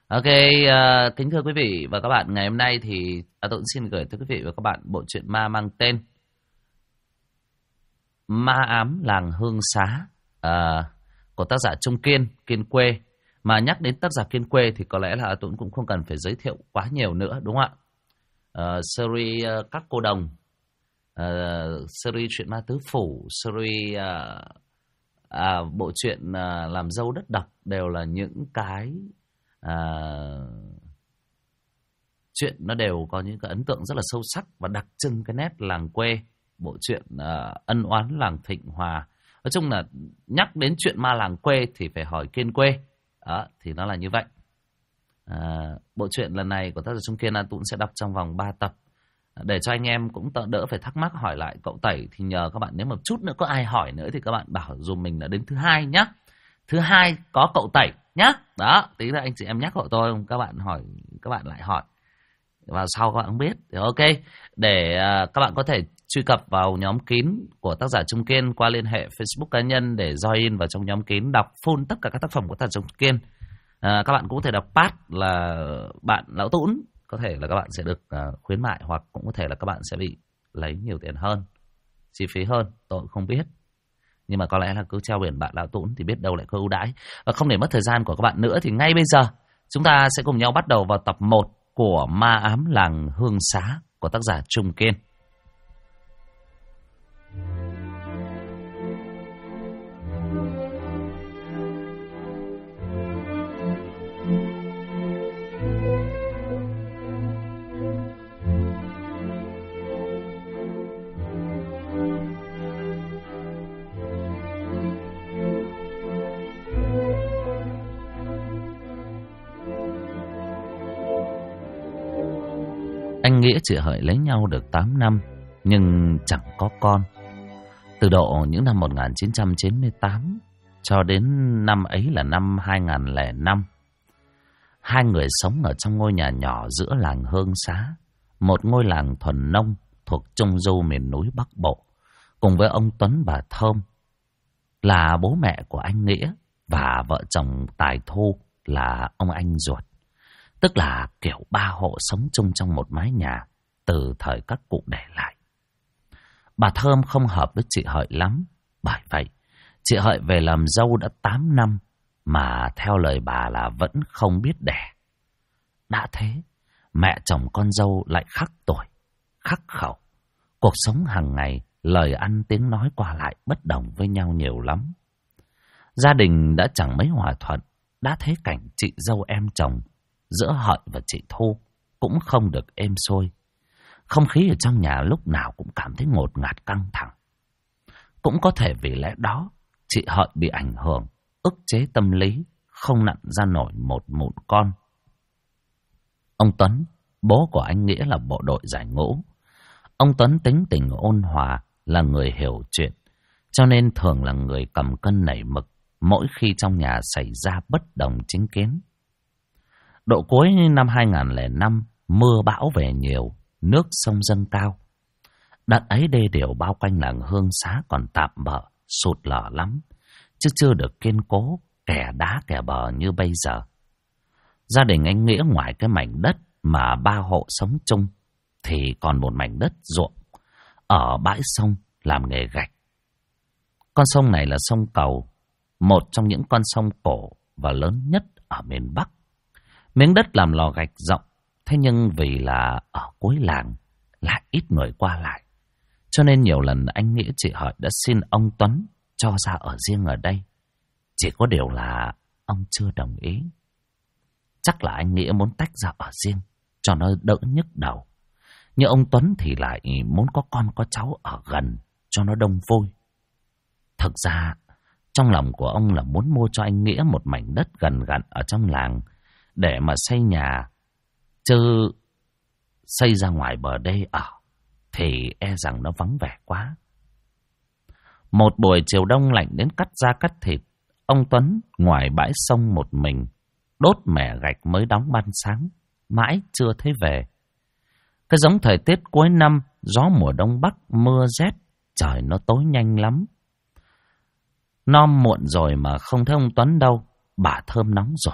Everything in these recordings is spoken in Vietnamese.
Ok, kính thưa quý vị và các bạn, ngày hôm nay thì tôi cũng xin gửi tới quý vị và các bạn bộ truyện ma mang tên Ma ám làng Hương Xá của tác giả Trung Kiên, Kiên Quê. Mà nhắc đến tác giả Kiên Quê thì có lẽ là tôi cũng không cần phải giới thiệu quá nhiều nữa, đúng không ạ? Series Các Cô Đồng, series Chuyện Ma Tứ Phủ, series bộ truyện Làm Dâu Đất Độc đều là những cái chuyện nó đều có những cái ấn tượng rất là sâu sắc và đặc trưng cái nét làng quê. Bộ truyện Ân Oán Làng Thịnh Hòa, nói chung là nhắc đến chuyện ma làng quê thì phải hỏi Kiên Quê. Đó, thì nó là như vậy. Bộ truyện lần này của tác giả Trung Kiên, tôi cũng sẽ đọc trong vòng 3 tập để cho anh em cũng đỡ phải thắc mắc hỏi lại cậu Tẩy. Thì nhờ các bạn, nếu một chút nữa có ai hỏi nữa thì các bạn bảo dùm mình là đến thứ hai nhá. Thứ hai có cậu Tẩy nhá. Đó, tí nữa anh chị em nhắc hộ tôi, các bạn hỏi, các bạn lại hỏi vào sau các bạn không biết thì ok. Để các bạn có thể truy cập vào nhóm kín của tác giả Trung Kiên qua liên hệ Facebook cá nhân để join vào trong nhóm kín đọc full tất cả các tác phẩm của tác giả Trung Kiên. Các bạn cũng có thể đọc pass là bạn Lão Tũn, có thể là các bạn sẽ được khuyến mại, hoặc cũng có thể là các bạn sẽ bị lấy nhiều tiền hơn, chi phí hơn, tôi cũng không biết. Nhưng mà có lẽ là cứ treo biển bạn Lão Tũn thì biết đâu lại có ưu đãi. Và không để mất thời gian của các bạn nữa thì ngay bây giờ chúng ta sẽ cùng nhau bắt đầu vào tập 1 của Ma ám làng Hương Xá của tác giả Trung Kiên. Anh Nghĩa chị Hợi lấy nhau được 8 năm nhưng chẳng có con. Từ độ những năm 1998 cho đến năm ấy là năm 2005, hai người sống ở trong ngôi nhà nhỏ giữa làng Hương Xá, một ngôi làng thuần nông thuộc trung du miền núi Bắc Bộ, cùng với ông Tuấn bà Thơm là bố mẹ của anh Nghĩa và vợ chồng Tài Thu là ông anh ruột. Tức là kiểu 3 hộ sống chung trong một mái nhà từ thời các cụ để lại. Bà Thơm không hợp với chị Hợi lắm, bởi vậy chị Hợi về làm dâu đã 8 năm mà theo lời bà là vẫn không biết đẻ. Đã thế, mẹ chồng con dâu lại khắc tuổi, khắc khẩu. Cuộc sống hàng ngày, lời ăn tiếng nói qua lại bất đồng với nhau nhiều lắm. Gia đình đã chẳng mấy hòa thuận, đã thế cảnh chị dâu em chồng giữa Hợi và chị Thu cũng không được êm xuôi. Không khí ở trong nhà lúc nào cũng cảm thấy ngột ngạt căng thẳng. Cũng có thể vì lẽ đó chị Hợi bị ảnh hưởng, ức chế tâm lý, không nặn ra nổi một mụn con. Ông Tuấn, bố của anh Nghĩa là bộ đội giải ngũ. Ông Tuấn tính tình ôn hòa, là người hiểu chuyện, cho nên thường là người cầm cân nảy mực mỗi khi trong nhà xảy ra bất đồng chính kiến. Độ cuối năm 2005, mưa bão về nhiều, nước sông dâng cao. Đợt ấy đê điều bao quanh làng Hương Xá còn tạm bợ, sụt lở lắm, chứ chưa được kiên cố, kè đá kè bờ như bây giờ. Gia đình anh Nghĩa ngoài cái mảnh đất mà 3 hộ sống chung, thì còn một mảnh đất ruộng ở bãi sông làm nghề gạch. Con sông này là sông Cầu, một trong những con sông cổ và lớn nhất ở miền Bắc. Miếng đất làm lò gạch rộng, thế nhưng vì là ở cuối làng lại ít người qua lại, cho nên nhiều lần anh Nghĩa chị Hợi đã xin ông Tuấn cho ra ở riêng ở đây. Chỉ có điều là ông chưa đồng ý. Chắc là anh Nghĩa muốn tách ra ở riêng cho nó đỡ nhức đầu. Nhưng ông Tuấn thì lại muốn có con có cháu ở gần cho nó đông vui. Thực ra trong lòng của ông là muốn mua cho anh Nghĩa một mảnh đất gần gần ở trong làng để mà xây nhà, chứ xây ra ngoài bờ đê ở thì e rằng nó vắng vẻ quá. Một buổi chiều đông lạnh đến cắt da cắt thịt, ông Tuấn ngoài bãi sông một mình, đốt mẻ gạch mới đóng ban sáng, mãi chưa thấy về. Cái giống thời tiết cuối năm, gió mùa đông bắc, mưa rét, trời nó tối nhanh lắm. Nom muộn rồi mà không thấy ông Tuấn đâu, bà Thơm nóng ruột,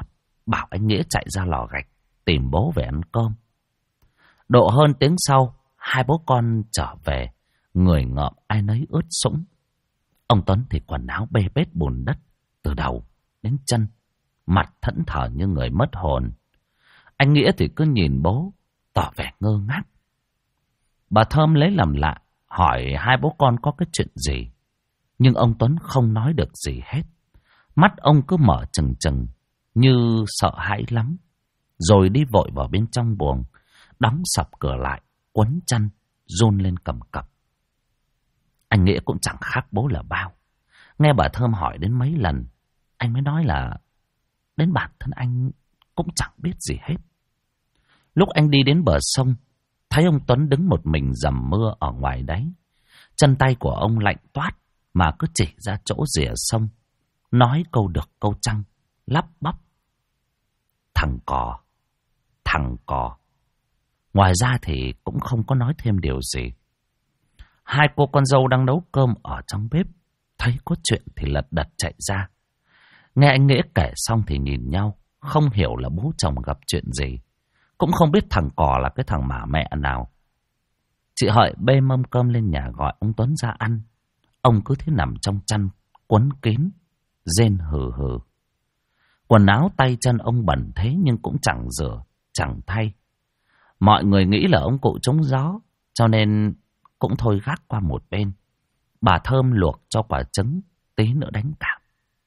bảo anh Nghĩa chạy ra lò gạch tìm bố về ăn cơm. Độ hơn tiếng sau, hai bố con trở về, người ngợm ai nấy ướt sũng. Ông Tuấn thì quần áo bê bết bùn đất từ đầu đến chân, mặt thẫn thờ như người mất hồn. Anh Nghĩa thì cứ nhìn bố, tỏ vẻ ngơ ngác. Bà Thơm lấy làm lạ, hỏi hai bố con có cái chuyện gì. Nhưng ông Tuấn không nói được gì hết. Mắt ông cứ mở trừng trừng, như sợ hãi lắm. Rồi đi vội vào bên trong buồng, đóng sập cửa lại, quấn chăn, run lên cầm cập. Anh Nghĩa cũng chẳng khác bố là bao. Nghe bà Thơm hỏi đến mấy lần, anh mới nói là đến bản thân anh cũng chẳng biết gì hết. Lúc anh đi đến bờ sông, thấy ông Tuấn đứng một mình dầm mưa ở ngoài đáy. Chân tay của ông lạnh toát mà cứ chỉ ra chỗ rìa sông, nói câu được câu trăng, lắp bắp. Thằng cò, thằng cò. Ngoài ra thì cũng không có nói thêm điều gì. Hai cô con dâu đang nấu cơm ở trong bếp, thấy có chuyện thì lật đật chạy ra. Nghe anh Nghĩa kể xong thì nhìn nhau, không hiểu là bố chồng gặp chuyện gì. Cũng không biết thằng cò là cái thằng mả mẹ nào. Chị Hợi bê mâm cơm lên nhà gọi ông Tuấn ra ăn. Ông cứ thế nằm trong chăn, quấn kín, rên hừ hừ. Quần áo tay chân ông bẩn thế nhưng cũng chẳng rửa, chẳng thay. Mọi người nghĩ là ông cụ trúng gió, cho nên cũng thôi gác qua một bên. Bà Thơm luộc cho quả trứng, tí nữa đánh cảm.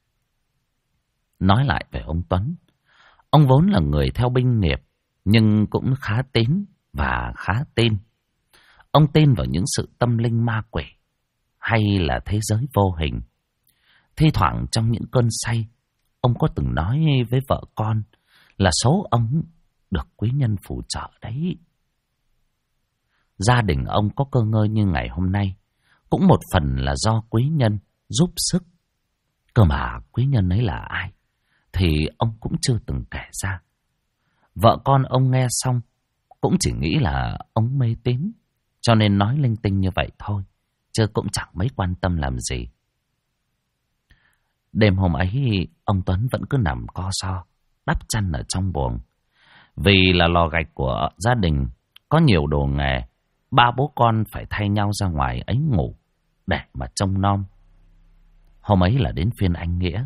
Nói lại về ông Tuấn, ông vốn là người theo binh nghiệp, nhưng cũng khá tín và khá tin. Ông tin vào những sự tâm linh ma quỷ, hay là thế giới vô hình. Thi thoảng trong những cơn say, ông có từng nói với vợ con là số ông được quý nhân phù trợ đấy. Gia đình ông có cơ ngơi như ngày hôm nay, cũng một phần là do quý nhân giúp sức. Cơ mà quý nhân ấy là ai, thì ông cũng chưa từng kể ra. Vợ con ông nghe xong cũng chỉ nghĩ là ông mê tín, cho nên nói linh tinh như vậy thôi, chứ cũng chẳng mấy quan tâm làm gì. Đêm hôm ấy, ông Tuấn vẫn cứ nằm co ro, đắp chăn ở trong buồng. Vì là lò gạch của gia đình, có nhiều đồ nghề, ba bố con phải thay nhau ra ngoài ấy ngủ, để mà trông nom. Hôm ấy là đến phiên anh Nghĩa.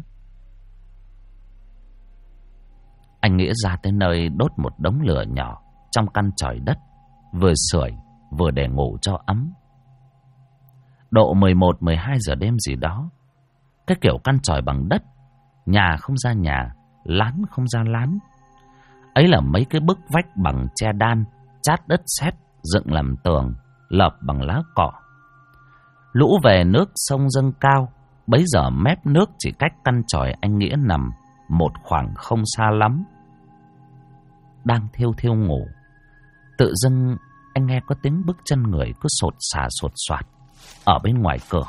Anh Nghĩa ra tới nơi đốt một đống lửa nhỏ trong căn chòi đất, vừa sưởi vừa để ngủ cho ấm. Độ 11-12 giờ đêm gì đó, cái kiểu căn chòi bằng đất, nhà không ra nhà, lán không ra lán. Ấy là mấy cái bức vách bằng tre đan, chát đất sét dựng làm tường, lợp bằng lá cọ. Lũ về nước sông dâng cao, bấy giờ mép nước chỉ cách căn chòi anh Nghĩa nằm một khoảng không xa lắm. Đang thiêu thiêu ngủ, tự dưng anh nghe có tiếng bước chân người cứ sột soạt ở bên ngoài cửa.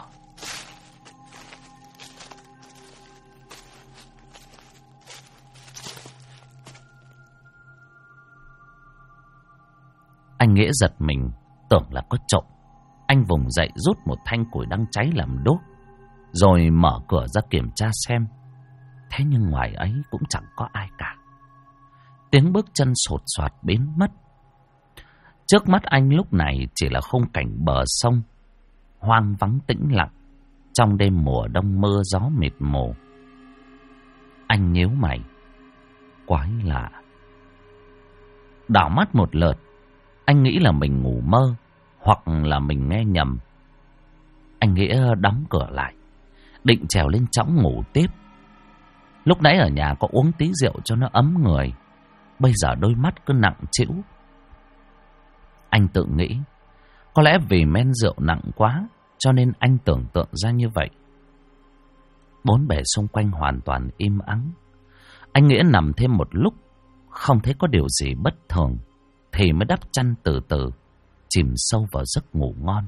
Anh Nghĩa giật mình, tưởng là có trộm. Anh vùng dậy rút một thanh củi đang cháy làm đốt, rồi mở cửa ra kiểm tra xem. Thế nhưng ngoài ấy cũng chẳng có ai cả. Tiếng bước chân sột soạt biến mất. Trước mắt anh lúc này chỉ là khung cảnh bờ sông, hoang vắng tĩnh lặng, trong đêm mùa đông mưa gió mịt mù. Anh nhíu mày, quái lạ. Đảo mắt một lượt, anh nghĩ là mình ngủ mơ, hoặc là mình nghe nhầm. Anh Nghĩa đóng cửa lại, định trèo lên chõng ngủ tiếp. Lúc nãy ở nhà có uống tí rượu cho nó ấm người, bây giờ đôi mắt cứ nặng trĩu. Anh tự nghĩ, có lẽ vì men rượu nặng quá, cho nên anh tưởng tượng ra như vậy. Bốn bề xung quanh hoàn toàn im ắng. Anh Nghĩa nằm thêm một lúc, không thấy có điều gì bất thường, thì mới đắp chăn từ từ, chìm sâu vào giấc ngủ ngon.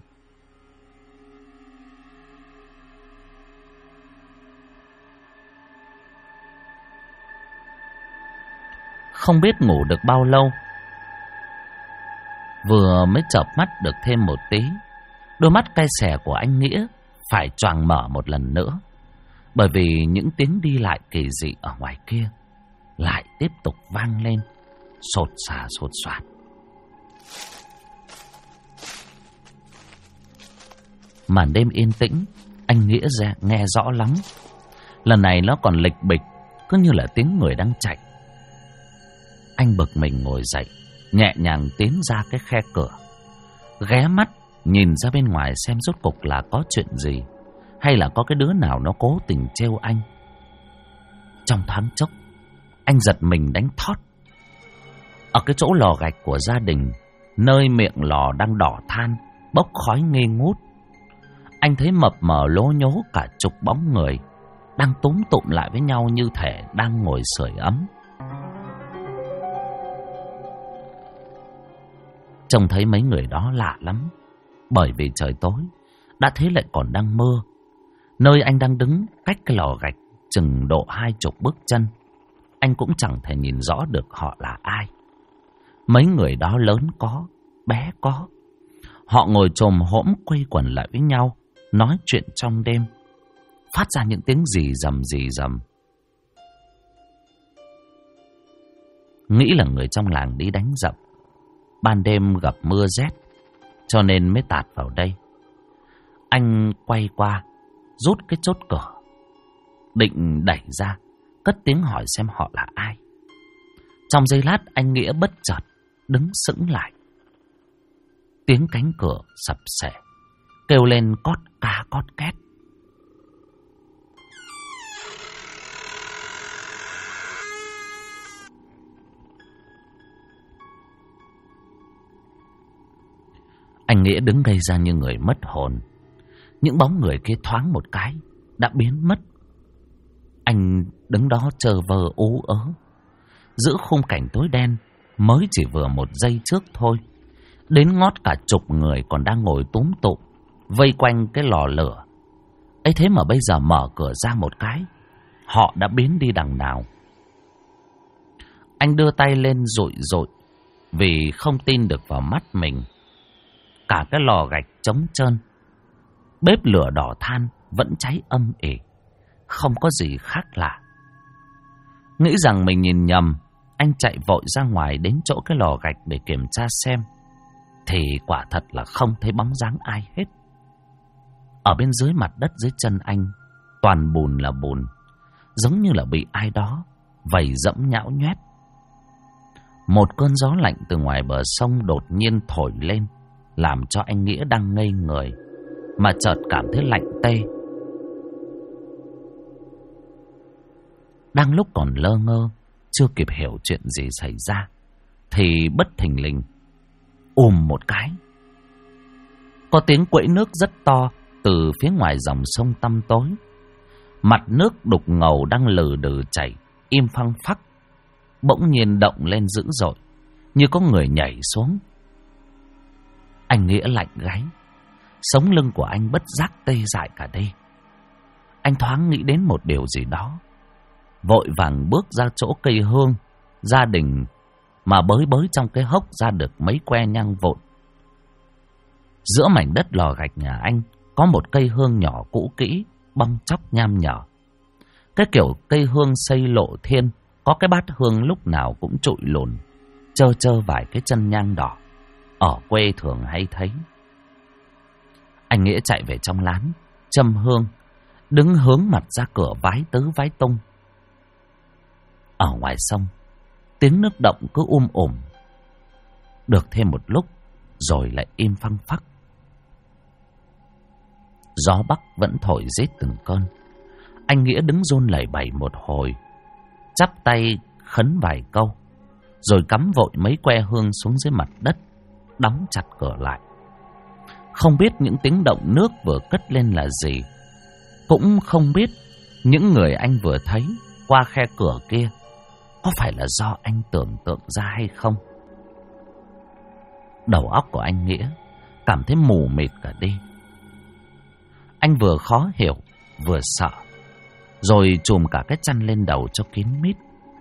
Không biết ngủ được bao lâu, vừa mới chợp mắt được thêm một tí, đôi mắt cay xè của anh Nghĩa phải choàng mở một lần nữa, bởi vì những tiếng đi lại kỳ dị ở ngoài kia lại tiếp tục vang lên, sột soạt. Màn đêm yên tĩnh, anh Nghĩa ra nghe rõ lắm. Lần này nó còn lịch bịch, cứ như là tiếng người đang chạy. Anh bực mình ngồi dậy, nhẹ nhàng tiến ra cái khe cửa, ghé mắt nhìn ra bên ngoài xem rốt cục là có chuyện gì, hay là có cái đứa nào nó cố tình trêu anh. Trong thoáng chốc, anh giật mình đánh thót. Ở cái chỗ lò gạch của gia đình, nơi miệng lò đang đỏ than, bốc khói nghi ngút, anh thấy mập mờ lố nhố cả chục bóng người đang túm tụm lại với nhau như thể đang ngồi sưởi ấm. Trông thấy mấy người đó lạ lắm, bởi vì trời tối, đã thế lại còn đang mưa. Nơi anh đang đứng cách cái lò gạch chừng độ 20 bước chân, anh cũng chẳng thể nhìn rõ được họ là ai. Mấy người đó lớn có, bé có. Họ ngồi chồm hổm quây quần lại với nhau, nói chuyện trong đêm, phát ra những tiếng rì rầm. Nghĩ là người trong làng đi đánh dậm, ban đêm gặp mưa rét, cho nên mới tạt vào đây. Anh quay qua, rút cái chốt cửa, định đẩy ra, cất tiếng hỏi xem họ là ai. Trong giây lát, anh Nghĩa bất chợt đứng sững lại. Tiếng cánh cửa sập xệ, kêu lên cót ca cót két. Anh Nghĩa đứng ngây ra như người mất hồn. Những bóng người kia thoáng một cái đã biến mất. Anh đứng đó trơ vơ ú ớ giữa khung cảnh tối đen. Mới chỉ vừa một giây trước thôi, đến ngót cả chục người còn đang ngồi túm tụm vây quanh cái lò lửa ấy, thế mà bây giờ mở cửa ra một cái, họ đã biến đi đằng nào. Anh đưa tay lên dụi vì không tin được vào mắt mình. Cả cái lò gạch trống trơn, bếp lửa đỏ than vẫn cháy âm ỉ, không có gì khác lạ. Nghĩ rằng mình nhìn nhầm, anh chạy vội ra ngoài đến chỗ cái lò gạch để kiểm tra xem, thì quả thật là không thấy bóng dáng ai hết. Ở bên dưới mặt đất dưới chân anh toàn bùn là bùn, giống như là bị ai đó vầy dẫm nhão nhoét. Một cơn gió lạnh từ ngoài bờ sông đột nhiên thổi lên, làm cho anh Nghĩa đang ngây người mà chợt cảm thấy lạnh tê. Đang lúc còn lơ ngơ, chưa kịp hiểu chuyện gì xảy ra, thì bất thình lình một cái, có tiếng quẫy nước rất to từ phía ngoài dòng sông tăm tối. Mặt nước đục ngầu đang lừ đừ chảy im phăng phắc, bỗng nhiên động lên dữ dội, như có người nhảy xuống. Anh Nghĩa lạnh gáy, sống lưng của anh bất giác tê dại cả đi. Anh thoáng nghĩ đến một điều gì đó, vội vàng bước ra chỗ cây hương gia đình mà bới trong cái hốc ra được mấy que nhang vụn. Giữa mảnh đất lò gạch nhà anh có một cây hương nhỏ cũ kỹ, bong chóc nham nhở. Cái kiểu cây hương xây lộ thiên, có cái bát hương lúc nào cũng trụi lùn, trơ vài cái chân nhang đỏ, ở quê thường hay thấy. Anh Nghĩa chạy về trong lán, châm hương, đứng hướng mặt ra cửa vái tứ vái tung. Ở ngoài sông, tiếng nước động cứ ùm. Được thêm một lúc rồi lại im phăng phắc. Gió bắc vẫn thổi rít từng cơn. Anh Nghĩa đứng run lẩy bẩy một hồi, chắp tay khấn vài câu, rồi cắm vội mấy que hương xuống dưới mặt đất, đóng chặt cửa lại. Không biết những tiếng động nước vừa cất lên là gì, cũng không biết những người anh vừa thấy qua khe cửa kia có phải là do anh tưởng tượng ra hay không. Đầu óc của anh Nghĩa cảm thấy mù mịt cả đi. Anh vừa khó hiểu vừa sợ, rồi chùm cả cái chăn lên đầu cho kín mít.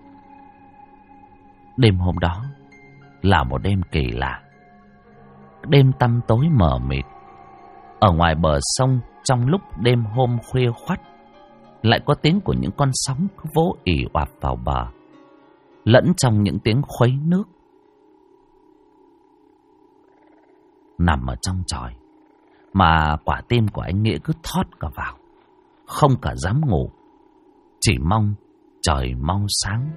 Đêm hôm đó là một đêm kỳ lạ. Đêm tăm tối mờ mịt. Ở ngoài bờ sông, trong lúc đêm hôm khuya khoắt, lại có tiếng của những con sóng cứ vỗ ì oạp vào bờ. lẫn trong những tiếng khuấy nước. Nằm ở trong chòi mà quả tim của anh Nghĩa cứ thót cả vào, không cả dám ngủ, chỉ mong trời mau sáng.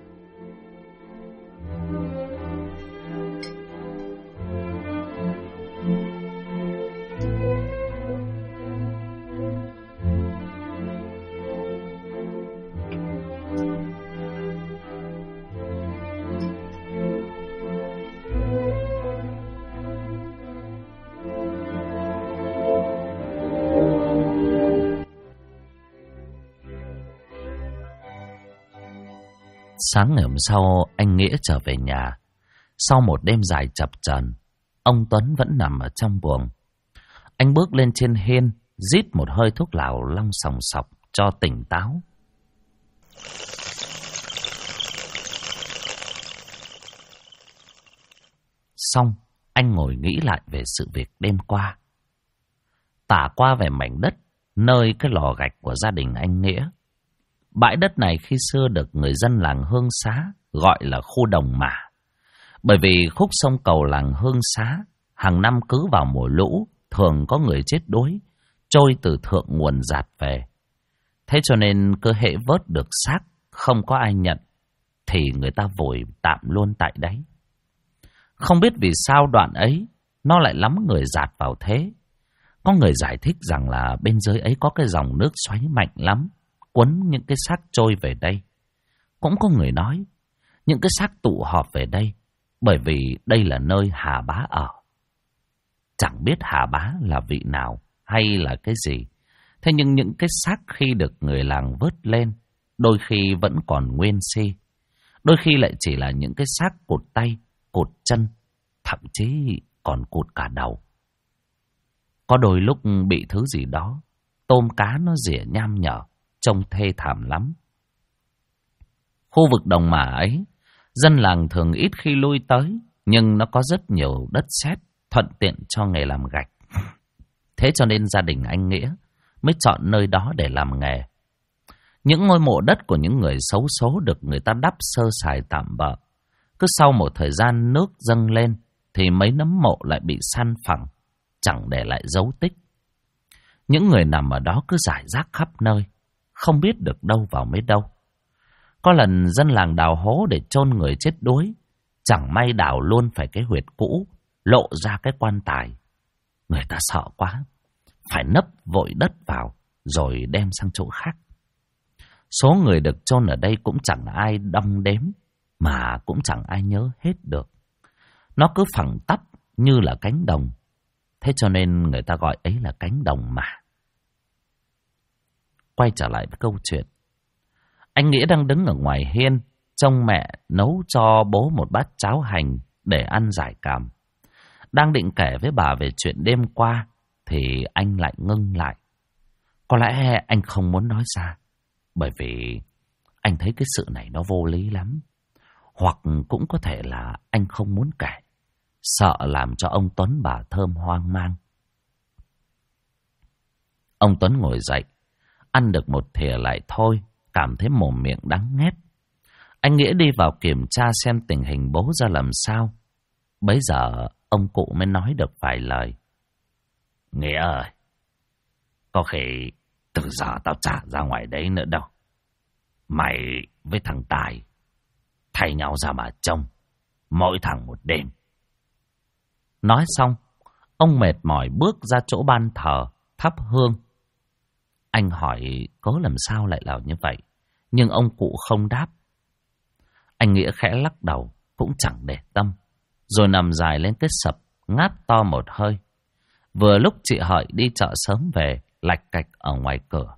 Sáng ngày hôm sau, anh Nghĩa trở về nhà. Sau một đêm dài chập chờn, ông Tuấn vẫn nằm ở trong buồng. Anh bước lên trên hiên, rít một hơi thuốc lào long sòng sọc cho tỉnh táo. Xong, anh ngồi nghĩ lại về sự việc đêm qua. Tả qua về mảnh đất nơi cái lò gạch của gia đình anh Nghĩa. Bãi đất này khi xưa được người dân làng Hương Xá gọi là khu Đồng Mả. Bởi vì khúc sông cầu làng Hương Xá hàng năm cứ vào mùa lũ thường có người chết đuối trôi từ thượng nguồn dạt về. Thế cho nên cứ hễ vớt được xác không có ai nhận thì người ta vùi tạm luôn tại đấy. Không biết vì sao đoạn ấy nó lại lắm người dạt vào thế. Có người giải thích rằng là bên dưới ấy có cái dòng nước xoáy mạnh lắm, cuốn những cái xác trôi về đây. Cũng có người nói những cái xác tụ họp về đây bởi vì đây là nơi Hà Bá ở. Chẳng biết Hà Bá là vị nào hay là cái gì. Thế nhưng những cái xác khi được người làng vớt lên đôi khi vẫn còn nguyên si. Đôi khi lại chỉ là những cái xác cụt tay, cụt chân, thậm chí còn cụt cả đầu. Có đôi lúc bị thứ gì đó tôm cá nó rỉa nham nhở, trông thê thảm lắm. Khu vực Đồng Mả ấy, dân làng thường ít khi lui tới, nhưng nó có rất nhiều đất sét thuận tiện cho nghề làm gạch. Thế cho nên gia đình anh Nghĩa mới chọn nơi đó để làm nghề. Những ngôi mộ đất của những người xấu số được người ta đắp sơ sài tạm bợ. Cứ sau một thời gian nước dâng lên thì mấy nấm mộ lại bị san phẳng, chẳng để lại dấu tích. Những người nằm ở đó cứ rải rác khắp nơi, không biết được đâu vào mấy đâu. Có lần dân làng đào hố để chôn người chết đuối, chẳng may đào luôn phải cái huyệt cũ, lộ ra cái quan tài. Người ta sợ quá, phải nấp vội đất vào rồi đem sang chỗ khác. Số người được chôn ở đây cũng chẳng ai đong đếm, mà cũng chẳng ai nhớ hết được. Nó cứ phẳng tắp như là cánh đồng. Thế cho nên người ta gọi ấy là cánh đồng Mả. Quay trở lại với câu chuyện. Anh Nghĩa đang đứng ở ngoài hiên, trông mẹ nấu cho bố một bát cháo hành để ăn giải cảm. Đang định kể với bà về chuyện đêm qua thì anh lại ngưng lại. Có lẽ anh không muốn nói ra, bởi vì anh thấy cái sự này nó vô lý lắm. Hoặc cũng có thể là anh không muốn kể, sợ làm cho ông Tuấn bà Thơm hoang mang. Ông Tuấn ngồi dậy, ăn được một thìa lại thôi, cảm thấy mồm miệng đắng nghét. Anh Nghĩa đi vào kiểm tra xem tình hình bố ra làm sao. Bấy giờ ông cụ mới nói được vài lời. Nghĩa ơi, có khi từ giờ tao chả ra ngoài đấy nữa đâu. Mày với thằng Tài thay nhau ra mà trông, mỗi thằng một đêm. Nói xong, ông mệt mỏi bước ra chỗ ban thờ, thắp hương. Anh hỏi cớ làm sao lại là như vậy, nhưng ông cụ không đáp. Anh Nghĩa khẽ lắc đầu, cũng chẳng để tâm, rồi nằm dài lên cái sập, ngáp to một hơi. Vừa lúc chị Hợi đi chợ sớm về, lạch cạch ở ngoài cửa.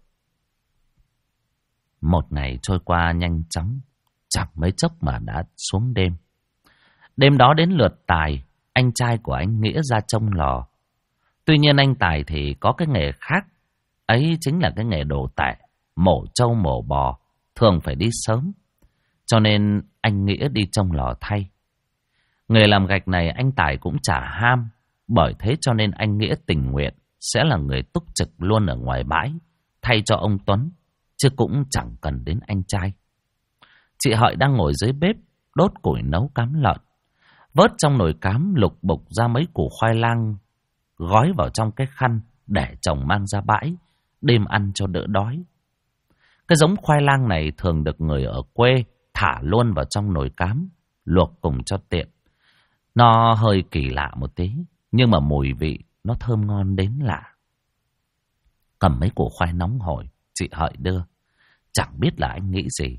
Một ngày trôi qua nhanh chóng, chẳng mấy chốc mà đã xuống đêm. Đêm đó đến lượt Tài, anh trai của anh Nghĩa ra trông lò. Tuy nhiên anh Tài thì có cái nghề khác, ấy chính là cái nghề đồ tệ, mổ trâu mổ bò, thường phải đi sớm. Cho nên anh Nghĩa đi trông lò thay. Nghề làm gạch này anh Tài cũng chả ham, bởi thế cho nên anh Nghĩa tình nguyện sẽ là người túc trực luôn ở ngoài bãi, thay cho ông Tuấn, chứ cũng chẳng cần đến anh trai. Chị Hợi đang ngồi dưới bếp, đốt củi nấu cám lợn. Vớt trong nồi cám lục bục ra mấy củ khoai lang, gói vào trong cái khăn để chồng mang ra bãi, đêm ăn cho đỡ đói. Cái giống khoai lang này thường được người ở quê thả luôn vào trong nồi cám, luộc cùng cho tiện. Nó hơi kỳ lạ một tí, nhưng mà mùi vị nó thơm ngon đến lạ. Cầm mấy củ khoai nóng hổi, chị Hợi đưa. Chẳng biết là anh nghĩ gì.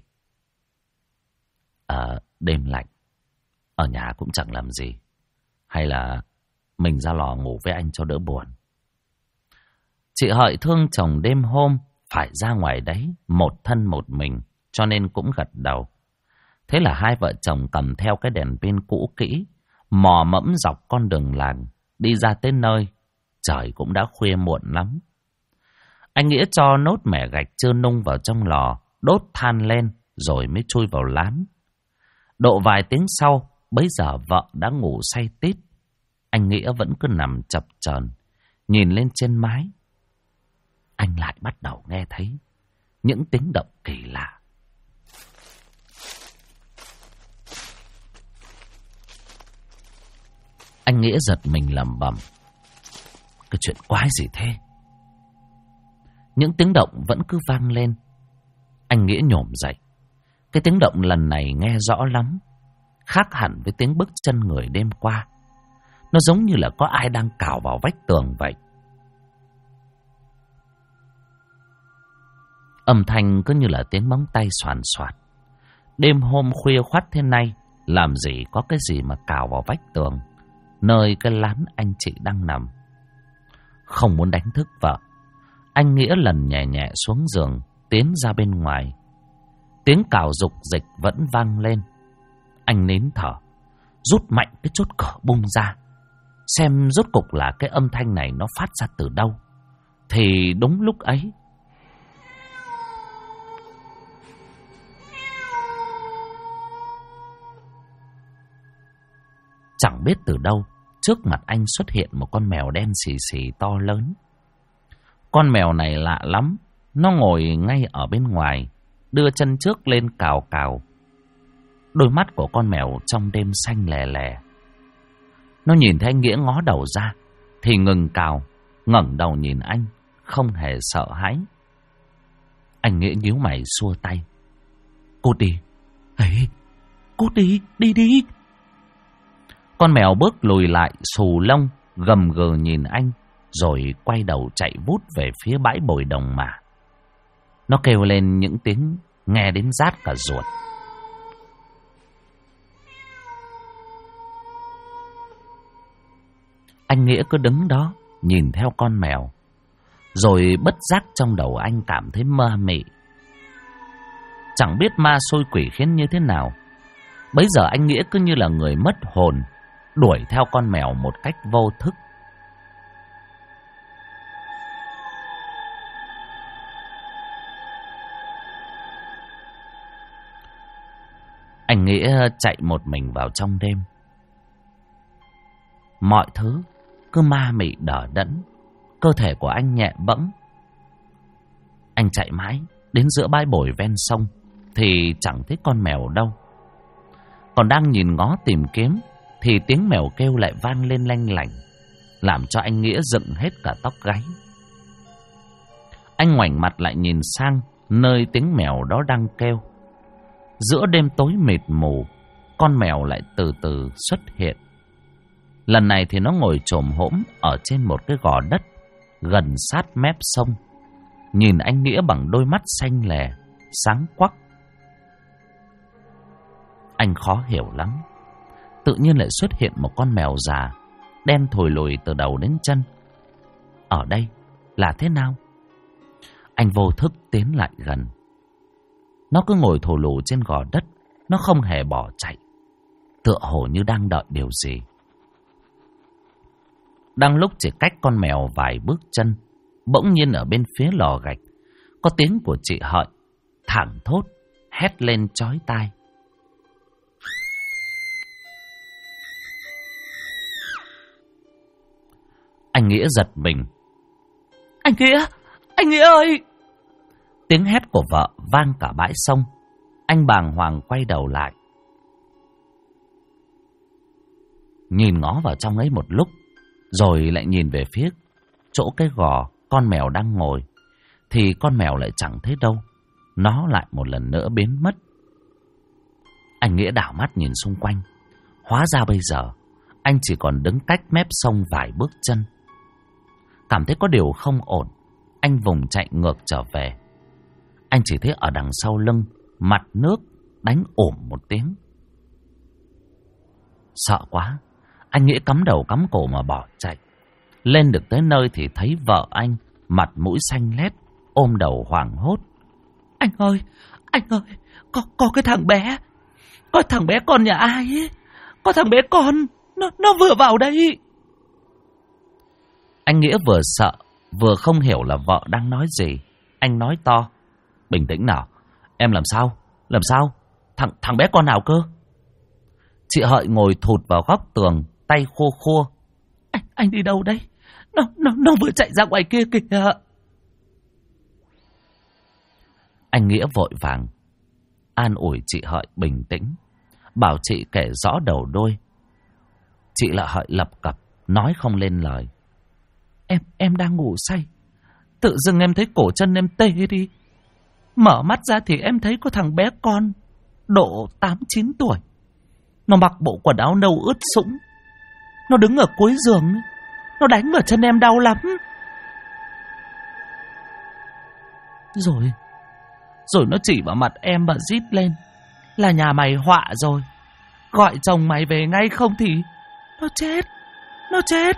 Đêm lạnh, ở nhà cũng chẳng làm gì. Hay là mình ra lò ngủ với anh cho đỡ buồn. Chị Hợi thương chồng đêm hôm phải ra ngoài đấy một thân một mình, cho nên cũng gật đầu. Thế là hai vợ chồng cầm theo cái đèn pin cũ kỹ, mò mẫm dọc con đường làng, đi ra tới nơi. Trời cũng đã khuya muộn lắm. Anh Nghĩa cho nốt mẻ gạch chưa nung vào trong lò, đốt than lên rồi mới chui vào lán. Độ vài tiếng sau, bấy giờ vợ đã ngủ say tít. Anh Nghĩa vẫn cứ nằm chập chờn, nhìn lên trên mái. Anh lại bắt đầu nghe thấy những tiếng động kỳ lạ. Anh Nghĩa giật mình lẩm bẩm, cái chuyện quái gì thế? Những tiếng động vẫn cứ vang lên. Anh Nghĩa nhổm dậy. Cái tiếng động lần này nghe rõ lắm, khác hẳn với tiếng bước chân người đêm qua. Nó giống như là có ai đang cào vào vách tường vậy. Âm thanh cứ như là tiếng móng tay xoàn xoạt. Đêm hôm khuya khoắt thế này, làm gì có cái gì mà cào vào vách tường, nơi cái lán anh chị đang nằm. Không muốn đánh thức vợ, anh Nghĩa lần nhẹ nhẹ xuống giường, tiến ra bên ngoài. Tiếng cào rục rịch vẫn vang lên. Anh nín thở, rút mạnh cái chốt cửa bung ra, xem rốt cục là cái âm thanh này nó phát ra từ đâu. Thì đúng lúc ấy, chẳng biết từ đâu, trước mặt anh xuất hiện một con mèo đen xì xì to lớn. Con mèo này lạ lắm, nó ngồi ngay ở bên ngoài, đưa chân trước lên cào cào. Đôi mắt của con mèo trong đêm xanh lè lè. Nó nhìn thấy anh Nghĩa ngó đầu ra thì ngừng cào, ngẩng đầu nhìn anh, không hề sợ hãi. Anh Nghĩa nhíu mày xua tay. Cút đi. Ấy, cút đi, đi đi. Con mèo bước lùi lại, xù lông, gầm gừ nhìn anh, rồi quay đầu chạy vút về phía bãi bồi đồng mả. Nó kêu lên những tiếng nghe đến rát cả ruột. Anh Nghĩa cứ đứng đó nhìn theo con mèo, rồi bất giác trong đầu anh cảm thấy ma mị. Chẳng biết ma xôi quỷ khiến như thế nào, bấy giờ anh Nghĩa cứ như là người mất hồn, đuổi theo con mèo một cách vô thức. Anh Nghĩa chạy một mình vào trong đêm. Mọi thứ cứ ma mị đờ đẫn, cơ thể của anh nhẹ bẫng. Anh chạy mãi đến giữa bãi bồi ven sông thì chẳng thấy con mèo đâu. Còn đang nhìn ngó tìm kiếm thì tiếng mèo kêu lại vang lên lanh lảnh, làm cho anh Nghĩa dựng hết cả tóc gáy. Anh ngoảnh mặt lại nhìn sang nơi tiếng mèo đó đang kêu. Giữa đêm tối mịt mù, con mèo lại từ từ xuất hiện. Lần này thì nó ngồi chồm hổm ở trên một cái gò đất gần sát mép sông, nhìn anh Nghĩa bằng đôi mắt xanh lè, sáng quắc. Anh khó hiểu lắm. Tự nhiên lại xuất hiện một con mèo già, đen thùi lùi từ đầu đến chân. Ở đây là thế nào? Anh vô thức tiến lại gần. Nó cứ ngồi thù lù trên gò đất, nó không hề bỏ chạy, tựa hồ như đang đợi điều gì. Đang lúc chỉ cách con mèo vài bước chân, bỗng nhiên ở bên phía lò gạch có tiếng của chị Hợi thảng thốt hét lên chói tai. Anh Nghĩa giật mình. Anh Nghĩa ơi! Tiếng hét của vợ vang cả bãi sông. Anh bàng hoàng quay đầu lại. nhìn ngó vào trong ấy một lúc, rồi lại nhìn về phía chỗ cái gò con mèo đang ngồi. Thì con mèo lại chẳng thấy đâu. Nó lại một lần nữa biến mất. Anh Nghĩa đảo mắt nhìn xung quanh. Hóa ra bây giờ anh chỉ còn đứng cách mép sông vài bước chân. Cảm thấy có điều không ổn, anh vùng chạy ngược trở về. Anh chỉ thấy ở đằng sau lưng, mặt nước đánh ổm một tiếng. Sợ quá, anh Nghĩa cắm đầu cắm cổ mà bỏ chạy. Lên được tới nơi thì thấy vợ anh, mặt mũi xanh lét, ôm đầu hoảng hốt. Anh ơi, có cái thằng bé, có thằng bé con nhà ai ấy, có thằng bé con, nó vừa vào đây. Anh Nghĩa vừa sợ, vừa không hiểu là vợ đang nói gì. Anh nói to, bình tĩnh nào, em làm sao, thằng bé con nào cơ? Chị Hợi ngồi thụt vào góc tường, tay khô khô. Anh đi đâu đấy? Nó vừa chạy ra ngoài kia kìa. Anh Nghĩa vội vàng an ủi chị Hợi bình tĩnh, bảo chị kể rõ đầu đuôi. Chị là Hợi lập cập nói không lên lời. Em đang ngủ say, tự dưng em thấy cổ chân em tê đi. Mở mắt ra thì em thấy có thằng bé con độ 8-9 tuổi. Nó mặc bộ quần áo nâu ướt sũng. Nó đứng ở cuối giường, nó đánh vào chân em đau lắm. Rồi nó chỉ vào mặt em và rít lên là nhà mày họa rồi, gọi chồng mày về ngay không thì nó chết.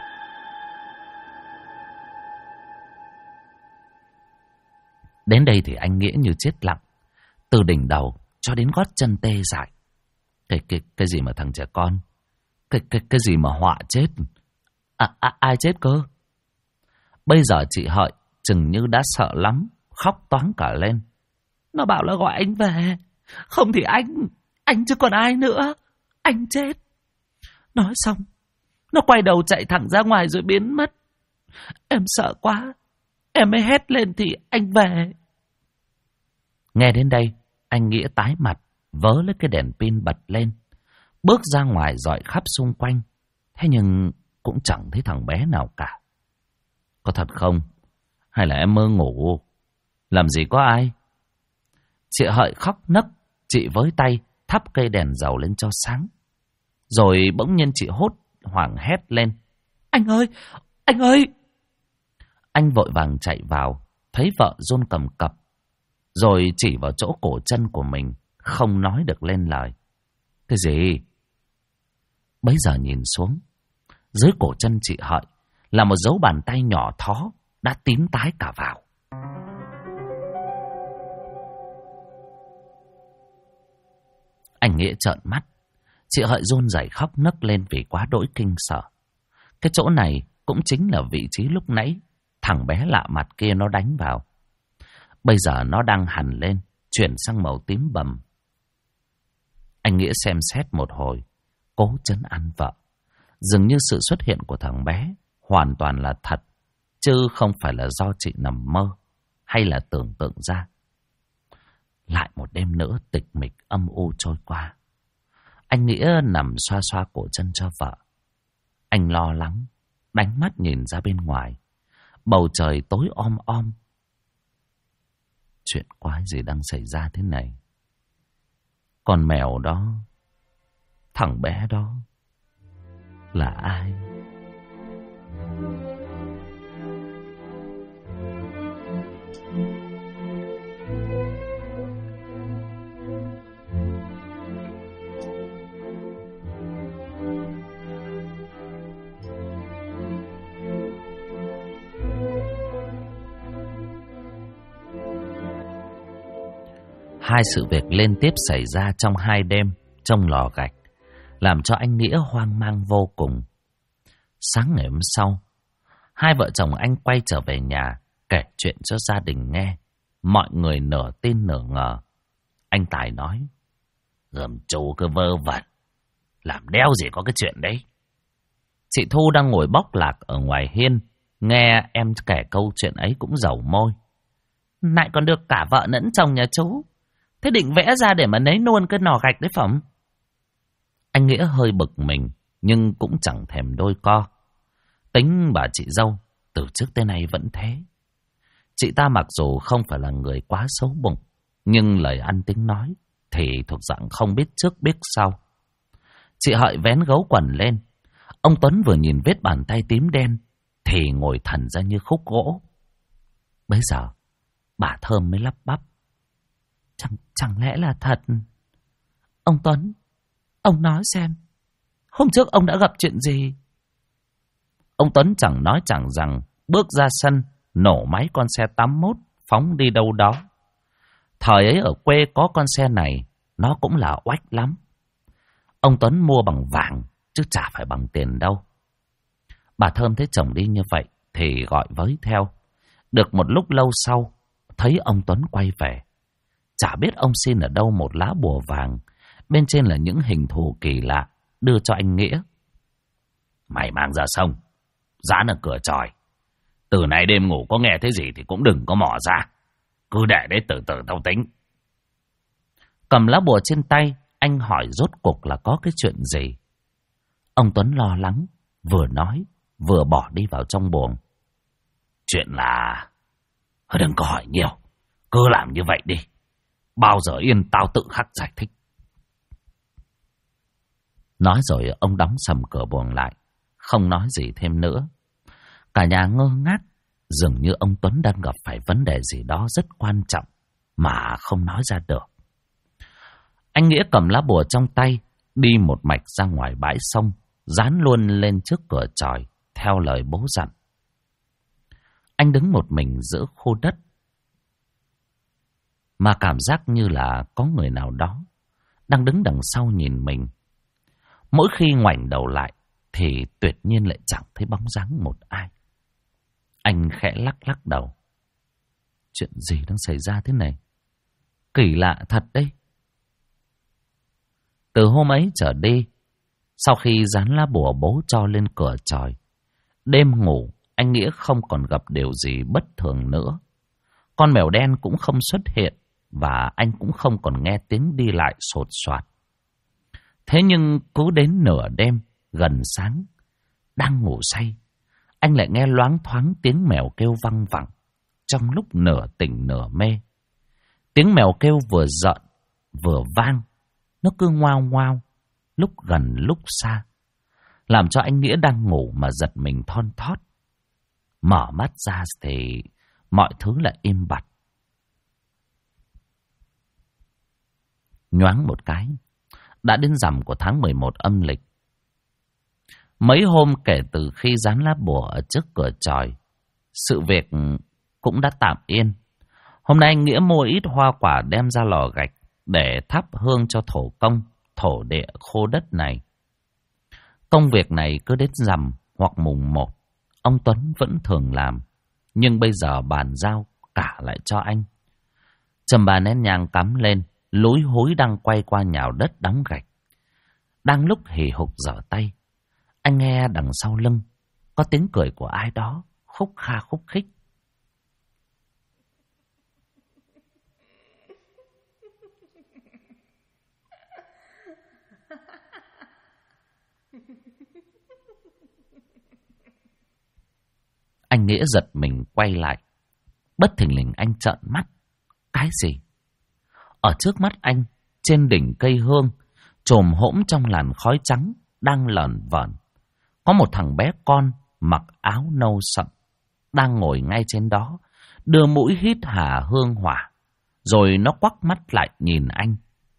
Đến đây thì anh Nghĩa như chết lặng, từ đỉnh đầu cho đến gót chân tê dại. Cái gì mà thằng trẻ con, cái gì mà họa chết, ai chết cơ? Bây giờ chị Hợi chừng như đã sợ lắm, khóc toáng cả lên. Nó bảo là gọi anh về, không thì anh chứ còn ai nữa, anh chết. Nói xong, nó quay đầu chạy thẳng ra ngoài rồi biến mất. Em sợ quá, em mới hét lên thì anh về. Nghe đến đây, anh Nghĩa tái mặt, vớ lấy cái đèn pin bật lên, bước ra ngoài dọi khắp xung quanh. Thế nhưng cũng chẳng thấy thằng bé nào cả. Có thật không? Hay là em mơ ngủ? Làm gì có ai? Chị Hợi khóc nấc, chị với tay thắp cây đèn dầu lên cho sáng. Rồi bỗng nhiên chị hốt hoảng hét lên. Anh ơi! Anh vội vàng chạy vào, thấy vợ run cầm cập, rồi chỉ vào chỗ cổ chân của mình, không nói được lên lời. Cái gì? Bấy giờ nhìn xuống, dưới cổ chân chị Hợi là một dấu bàn tay nhỏ thó đã tím tái cả vào. Anh Nghĩa trợn mắt, chị Hợi run rẩy khóc nấc lên vì quá đỗi kinh sợ. Cái chỗ này cũng chính là vị trí lúc nãy thằng bé lạ mặt kia nó đánh vào. Bây giờ nó đang hằn lên, chuyển sang màu tím bầm. Anh Nghĩa xem xét một hồi, cố trấn an vợ. Dường như sự xuất hiện của thằng bé hoàn toàn là thật, chứ không phải là do chị nằm mơ hay là tưởng tượng ra. Lại một đêm nữa tịch mịch âm u trôi qua. Anh Nghĩa nằm xoa xoa cổ chân cho vợ. Anh lo lắng, đánh mắt nhìn ra bên ngoài. Bầu trời tối om om. Chuyện quái gì đang xảy ra thế này? Con mèo đó, thằng bé đó là ai? Hai sự việc liên tiếp xảy ra trong 2 đêm trong lò gạch, làm cho anh Nghĩa hoang mang vô cùng. Sáng ngày hôm sau, hai vợ chồng anh quay trở về nhà, kể chuyện cho gia đình nghe. Mọi người nửa tin nửa ngờ. Anh Tài nói, gầm chú cứ vơ vẩn, làm đeo gì có cái chuyện đấy. Chị Thu đang ngồi bóc lạc ở ngoài hiên, nghe em kể câu chuyện ấy cũng dầu môi. Lại còn được cả vợ lẫn chồng nhà chú, thế định vẽ ra để mà lấy luôn cái nò gạch đấy phẩm? Anh Nghĩa hơi bực mình, nhưng cũng chẳng thèm đôi co. Tính bà chị dâu từ trước tới nay vẫn thế. Chị ta mặc dù không phải là người quá xấu bụng, nhưng lời ăn tiếng nói thì thuộc dạng không biết trước biết sau. Chị Hợi vén gấu quần lên. Ông Tuấn vừa nhìn vết bàn tay tím đen thì ngồi thần ra như khúc gỗ. Bây giờ bà Thơm mới lắp bắp: Chẳng lẽ là thật? Ông Tuấn, ông nói xem, hôm trước ông đã gặp chuyện gì? Ông Tuấn chẳng nói chẳng rằng, bước ra sân, nổ máy con xe 81, phóng đi đâu đó. Thời ấy ở quê có con xe này, nó cũng là oách lắm. Ông Tuấn mua bằng vàng, chứ chả phải bằng tiền đâu. Bà Thơm thấy chồng đi như vậy, thì gọi với theo. Được một lúc lâu sau, thấy ông Tuấn quay về. Chả biết ông xin ở đâu một lá bùa vàng, bên trên là những hình thù kỳ lạ, đưa cho anh Nghĩa. Mày mang ra sông, dán ở cửa chòi. Từ nay đêm ngủ có nghe thấy gì thì cũng đừng có mò ra. Cứ để đấy từ từ tao tính. Cầm lá bùa trên tay, anh hỏi rốt cuộc là có cái chuyện gì. Ông Tuấn lo lắng, vừa nói, vừa bỏ đi vào trong buồng. Chuyện là... Đừng có hỏi nhiều, cứ làm như vậy đi. Bao giờ yên tao tự khắc giải thích. Nói rồi ông đóng sầm cửa buồng lại, không nói gì thêm nữa. Cả nhà ngơ ngác, dường như ông Tuấn đang gặp phải vấn đề gì đó rất quan trọng mà không nói ra được. Anh Nghĩa cầm lá bùa trong tay, đi một mạch ra ngoài bãi sông, dán luôn lên trước cửa chòi, theo lời bố dặn. Anh đứng một mình giữa khu đất, mà cảm giác như là có người nào đó đang đứng đằng sau nhìn mình. Mỗi khi ngoảnh đầu lại thì tuyệt nhiên lại chẳng thấy bóng dáng một ai. Anh khẽ lắc lắc đầu. Chuyện gì đang xảy ra thế này? Kỳ lạ thật đấy. Từ hôm ấy trở đi, sau khi dán lá bùa bố cho lên cửa chòi, đêm ngủ anh Nghĩa không còn gặp điều gì bất thường nữa. Con mèo đen cũng không xuất hiện, và anh cũng không còn nghe tiếng đi lại sột soạt. Thế nhưng cứ đến nửa đêm, gần sáng, đang ngủ say, anh lại nghe loáng thoáng tiếng mèo kêu văng vẳng, trong lúc nửa tỉnh nửa mê. Tiếng mèo kêu vừa giận, vừa vang, nó cứ ngoao ngoao, lúc gần lúc xa, làm cho anh Nghĩa đang ngủ mà giật mình thon thót. Mở mắt ra thì mọi thứ lại im bặt. Nhoáng một cái, đã đến rằm của tháng 11 âm lịch. Mấy hôm kể từ khi dán lá bùa ở trước cửa chòi, sự việc cũng đã tạm yên. Hôm nay anh Nghĩa mua ít hoa quả đem ra lò gạch để thắp hương cho thổ công, thổ địa khô đất này. Công việc này cứ đến rằm hoặc mùng 1, ông Tuấn vẫn thường làm, nhưng bây giờ bàn giao cả lại cho anh. Chầm bà nén nhang cắm lên, lúi húi đang quay qua nhào đất đóng gạch. Đang lúc hì hục giở tay, anh nghe đằng sau lưng có tiếng cười của ai đó khúc kha khúc khích. Anh Nghĩa giật mình quay lại. Bất thình lình anh trợn mắt. Cái gì? Ở trước mắt anh, trên đỉnh cây hương, chồm hỗn trong làn khói trắng, đang lởn vởn, có một thằng bé con mặc áo nâu sậm, đang ngồi ngay trên đó, đưa mũi hít hà hương hỏa, rồi nó quắc mắt lại nhìn anh.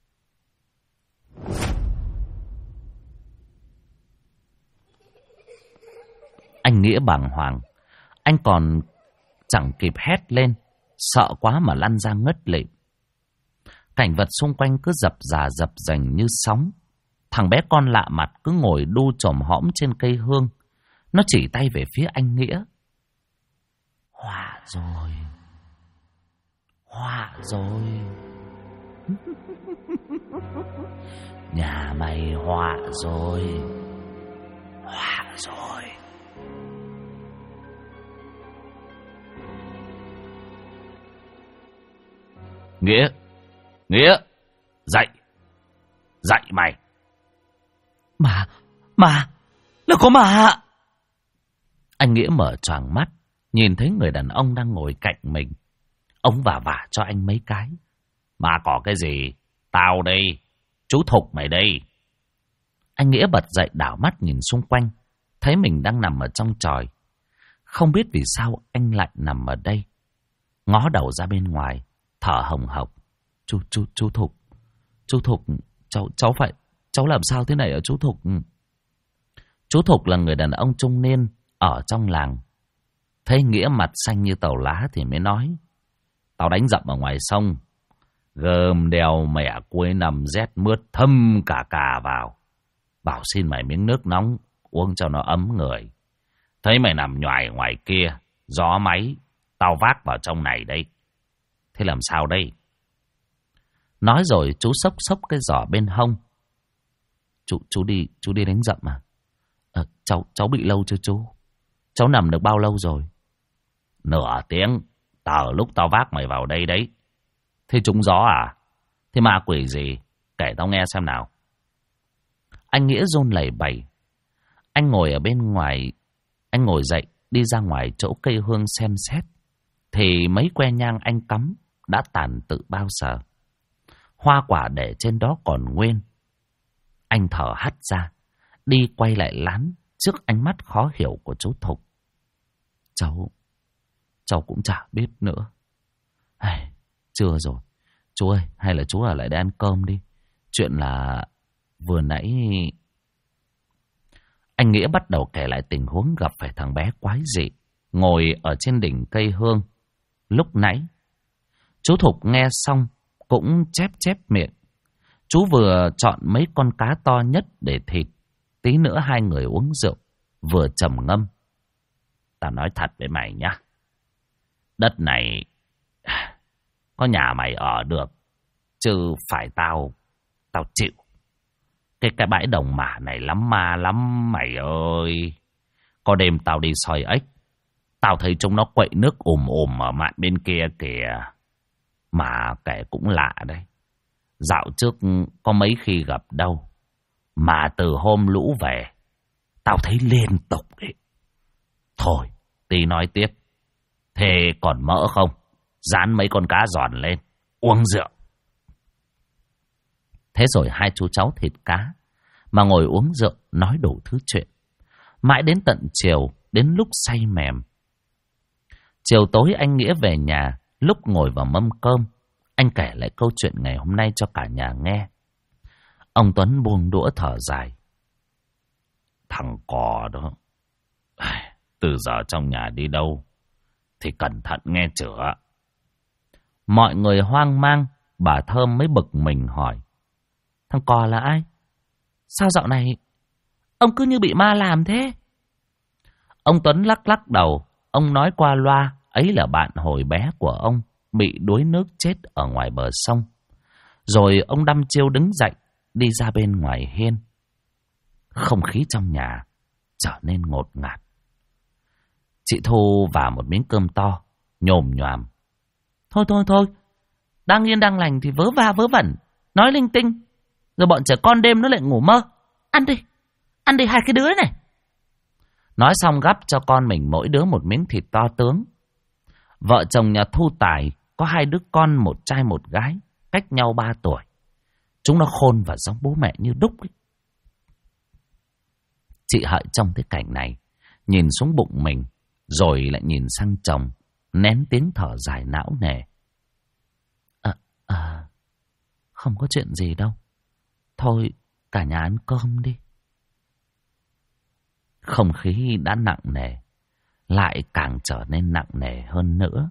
Anh Nghĩa bàng hoàng, anh còn chẳng kịp hét lên, sợ quá mà lăn ra ngất lịm. Cảnh vật xung quanh cứ dập dềnh như sóng. Thằng bé con lạ mặt cứ ngồi đu chồm hõm trên cây hương. Nó chỉ tay về phía anh Nghĩa. Họa rồi. Họa rồi. Nhà mày họa rồi. Họa rồi. Nghĩa, Nghĩa, dậy, dậy mày. Là có ma. Anh Nghĩa mở choàng mắt, nhìn thấy người đàn ông đang ngồi cạnh mình. Ông vả cho anh mấy cái. Mà có cái gì? Tao đây, chú Thục mày đây. Anh Nghĩa bật dậy đảo mắt nhìn xung quanh, thấy mình đang nằm ở trong chòi. Không biết vì sao anh lại nằm ở đây. Ngó đầu ra bên ngoài, thở hồng hộc. Chú Thục, cháu làm sao thế này ở chú Thục? Chú Thục là người đàn ông trung niên ở trong làng. Thấy Nghĩa mặt xanh như tàu lá thì mới nói. Tao đánh dậm ở ngoài sông, gơm đèo mẹ cuối nằm rét mướt thâm cả vào. Bảo xin mày miếng nước nóng uống cho nó ấm người. Thấy mày nằm nhoài ngoài kia, gió máy, tao vác vào trong này đây. Thế làm sao đây? Nói rồi chú xốc cái giỏ bên hông. Chú đi đánh dậm à? Cháu bị lâu chưa chú? Cháu nằm được bao lâu rồi? Nửa tiếng, tờ lúc tao vác mày vào đây đấy. Thế trúng gió à? Thế ma quỷ gì? Kể tao nghe xem nào. Anh Nghĩa run lẩy bẩy. Anh ngồi ở bên ngoài. Anh ngồi dậy đi ra ngoài chỗ cây hương xem xét. Thì mấy que nhang anh cắm đã tàn tự bao giờ. Hoa quả để trên đó còn nguyên. Anh thở hắt ra, đi quay lại lán trước ánh mắt khó hiểu của chú Thục. Cháu cũng chả biết nữa. Trưa rồi. Chú ơi, hay là chú ở lại để ăn cơm đi. Chuyện là vừa nãy... Anh Nghĩa bắt đầu kể lại tình huống gặp phải thằng bé quái dị ngồi ở trên đỉnh cây hương lúc nãy. Chú Thục nghe xong cũng chép miệng. Chú vừa chọn mấy con cá to nhất để thịt. Tí nữa hai người uống rượu, vừa trầm ngâm. Tao nói thật với mày nhá. Đất này có nhà mày ở được, chứ phải tao chịu. Cái bãi đồng mả này lắm ma lắm mày ơi. Có đêm tao đi soi ếch, tao thấy chúng nó quậy nước ở mạn bên kia kìa. Mà kể cũng lạ đấy. Dạo trước có mấy khi gặp đâu, mà từ hôm lũ về, tao thấy liên tục ấy. Thôi, tí nói tiếp. Thế còn mỡ không? Dán mấy con cá giòn lên, uống rượu. Thế rồi hai chú cháu thịt cá, mà ngồi uống rượu nói đủ thứ chuyện. Mãi đến tận chiều, đến lúc say mềm. Chiều tối anh Nghĩa về nhà, lúc ngồi vào mâm cơm, anh kể lại câu chuyện ngày hôm nay cho cả nhà nghe. Ông Tuấn buông đũa thở dài. Thằng cò đó, từ giờ trong nhà đi đâu thì cẩn thận nghe chửa. Mọi người hoang mang, bà Thơm mới bực mình hỏi. Thằng cò là ai? Sao dạo này ông cứ như bị ma làm thế? Ông Tuấn lắc đầu. Ông nói qua loa ấy là bạn hồi bé của ông bị đuối nước chết ở ngoài bờ sông. Rồi ông đăm chiêu đứng dậy, đi ra bên ngoài hiên. Không khí trong nhà trở nên ngột ngạt. Chị Thu vào một miếng cơm to, nhồm nhoàm. Thôi, đang yên đang lành thì vớ va vớ vẩn, nói linh tinh, rồi bọn trẻ con đêm nó lại ngủ mơ. Ăn đi hai cái đứa này. Nói xong gắp cho con mình mỗi đứa một miếng thịt to tướng. Vợ chồng nhà Thu Tài có hai đứa con, một trai một gái, cách nhau 3 tuổi. Chúng nó khôn và giống bố mẹ như đúc ấy. Chị Hợi trông thấy cảnh này, nhìn xuống bụng mình, rồi lại nhìn sang chồng, nén tiếng thở dài não nề. Không có chuyện gì đâu. Thôi, cả nhà ăn cơm đi. Không khí đã nặng nề, lại càng trở nên nặng nề hơn nữa.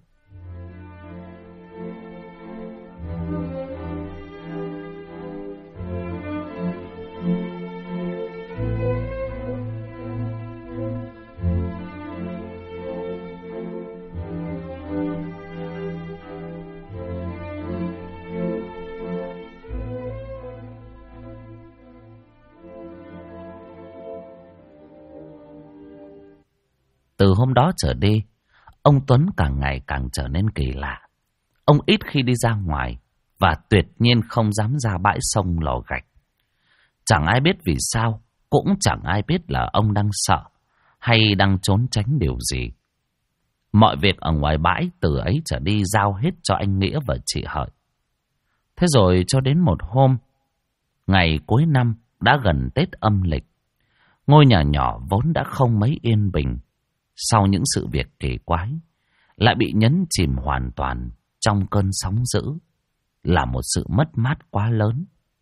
Từ hôm đó trở đi, ông Tuấn càng ngày càng trở nên kỳ lạ. Ông ít khi đi ra ngoài và tuyệt nhiên không dám ra bãi sông lò gạch. Chẳng ai biết vì sao cũng chẳng ai biết là ông đang sợ hay đang trốn tránh điều gì. Mọi việc ở ngoài bãi từ ấy trở đi giao hết cho anh Nghĩa và chị Hợi. Thế rồi cho đến một hôm, ngày cuối năm đã gần Tết âm lịch, ngôi nhà nhỏ vốn đã không mấy yên bình, sau những sự việc kỳ quái, lại bị nhấn chìm hoàn toàn trong cơn sóng dữ, là một sự mất mát quá lớn.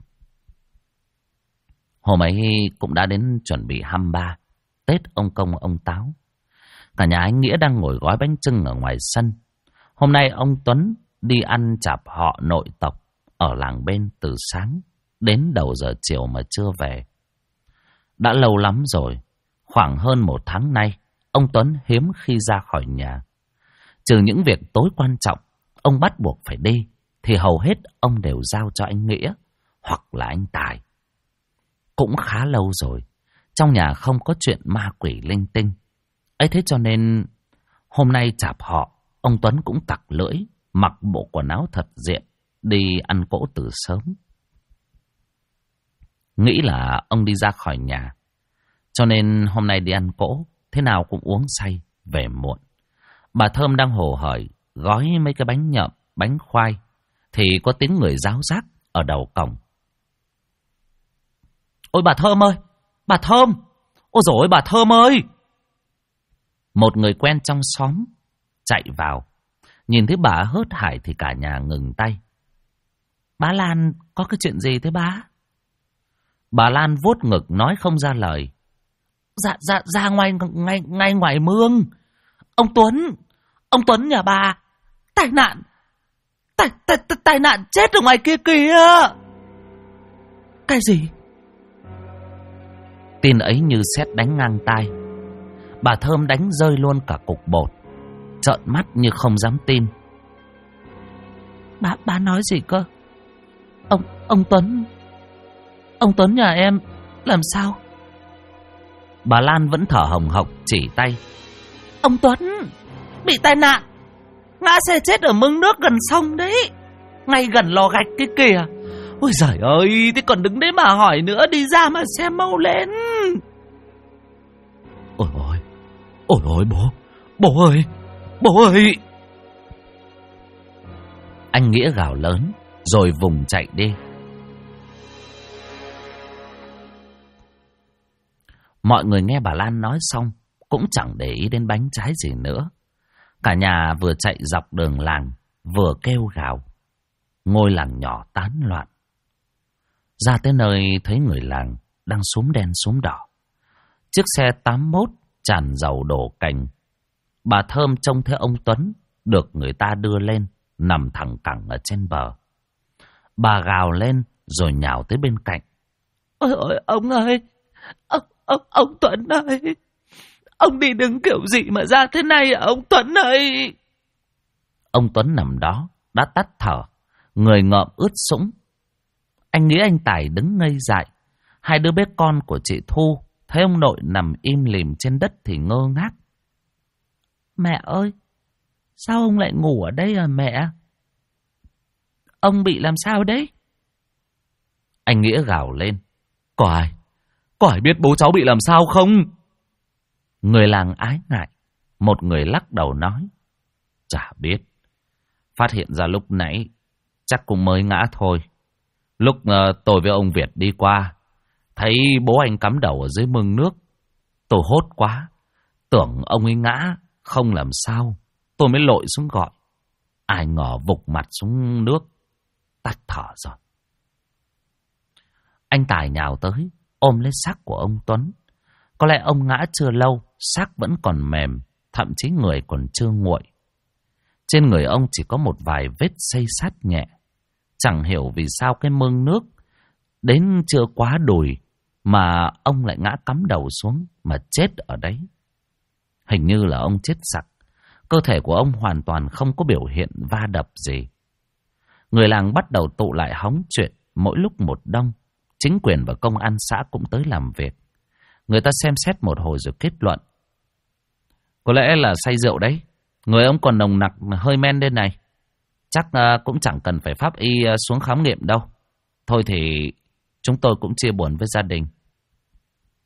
Hôm ấy cũng đã đến chuẩn bị 23, Tết ông Công ông Táo. Cả nhà anh Nghĩa đang ngồi gói bánh chưng ở ngoài sân. Hôm nay ông Tuấn đi ăn chạp họ nội tộc ở làng bên từ sáng đến đầu giờ chiều mà chưa về. Đã lâu lắm rồi, khoảng hơn 1 tháng nay, ông Tuấn hiếm khi ra khỏi nhà. Trừ những việc tối quan trọng, ông bắt buộc phải đi, thì hầu hết ông đều giao cho anh Nghĩa hoặc là anh Tài. Cũng khá lâu rồi, trong nhà không có chuyện ma quỷ linh tinh. Ấy thế cho nên hôm nay chạp họ, ông Tuấn cũng tặc lưỡi, mặc bộ quần áo thật diện, đi ăn cỗ từ sớm. Nghĩ là ông đi ra khỏi nhà, cho nên hôm nay đi ăn cỗ, thế nào cũng uống say, về muộn. Bà Thơm đang hồ hởi gói mấy cái bánh nhậm, bánh khoai, thì có tiếng người ráo rác ở đầu cổng. Ôi bà Thơm ơi! Bà Thơm! Ôi dồi ôi bà Thơm ơi! Một người quen trong xóm chạy vào, nhìn thấy bà hớt hải thì cả nhà ngừng tay. Bà Lan có cái chuyện gì thế bà? Bà Lan vuốt ngực nói không ra lời. Ra ngay ngoài mương. Ông Tuấn nhà bà tai nạn chết ở ngoài kia kìa. Cái gì? Tin ấy như sét đánh ngang tai. Bà Thơm đánh rơi luôn cả cục bột, trợn mắt như không dám tin. Bà nói gì cơ? Ông Tuấn nhà em làm sao? Bà Lan vẫn thở hồng hộc chỉ tay. Ông Tuấn bị tai nạn, ngã xe chết ở mương nước gần sông đấy, ngay gần lò gạch kia kìa. Ôi giời ơi, thế còn đứng đấy mà hỏi nữa, đi ra mà xem mau lên. Ôi ôi bố ơi. Anh Nghĩa gào lớn rồi vùng chạy đi. Mọi người nghe bà Lan nói xong cũng chẳng để ý đến bánh trái gì nữa. Cả nhà vừa chạy dọc đường làng vừa kêu gào. Ngôi làng nhỏ tán loạn. Ra tới nơi thấy người làng đang xúm đen xúm đỏ. Chiếc xe 81 tràn dầu đổ cành. Bà Thơm trông thấy ông Tuấn được người ta đưa lên, nằm thẳng cẳng ở trên bờ. Bà gào lên rồi nhào tới bên cạnh. Ôi ôi ông ơi, ông Tuấn ơi, ông đi đứng kiểu gì mà ra thế này à ông Tuấn ơi? Ông Tuấn nằm đó đã tắt thở, người ngợm ướt sũng. Anh Nghĩa anh Tài đứng ngây dại. Hai đứa bé con của chị Thu thấy ông nội nằm im lìm trên đất thì ngơ ngác. Mẹ ơi, sao ông lại ngủ ở đây à mẹ? Ông bị làm sao đấy? Anh Nghĩa gào lên. Có ai biết bố cháu bị làm sao không? Người làng ái ngại. Một người lắc đầu nói. Chả biết. Phát hiện ra lúc nãy chắc cũng mới ngã thôi. Lúc tôi với ông Việt đi qua, thấy bố anh cắm đầu ở dưới mương nước. Tôi hốt quá, tưởng ông ấy ngã không làm sao, tôi mới lội xuống gọi. Ai ngờ vụt mặt xuống nước, tắt thở rồi. Anh Tài nhào tới, ôm lấy xác của ông Tuấn. Có lẽ ông ngã chưa lâu, xác vẫn còn mềm, thậm chí người còn chưa nguội. Trên người ông chỉ có một vài vết xây sát nhẹ. Chẳng hiểu vì sao cái mương nước đến chưa quá đùi mà ông lại ngã cắm đầu xuống mà chết ở đấy. Hình như là ông chết sặc. Cơ thể của ông hoàn toàn không có biểu hiện va đập gì. Người làng bắt đầu tụ lại hóng chuyện mỗi lúc một đông. Chính quyền và công an xã cũng tới làm việc. Người ta xem xét một hồi rồi kết luận. Có lẽ là say rượu đấy. Người ông còn nồng nặc hơi men lên này. Chắc cũng chẳng cần phải pháp y xuống khám nghiệm đâu. Thôi thì chúng tôi cũng chia buồn với gia đình.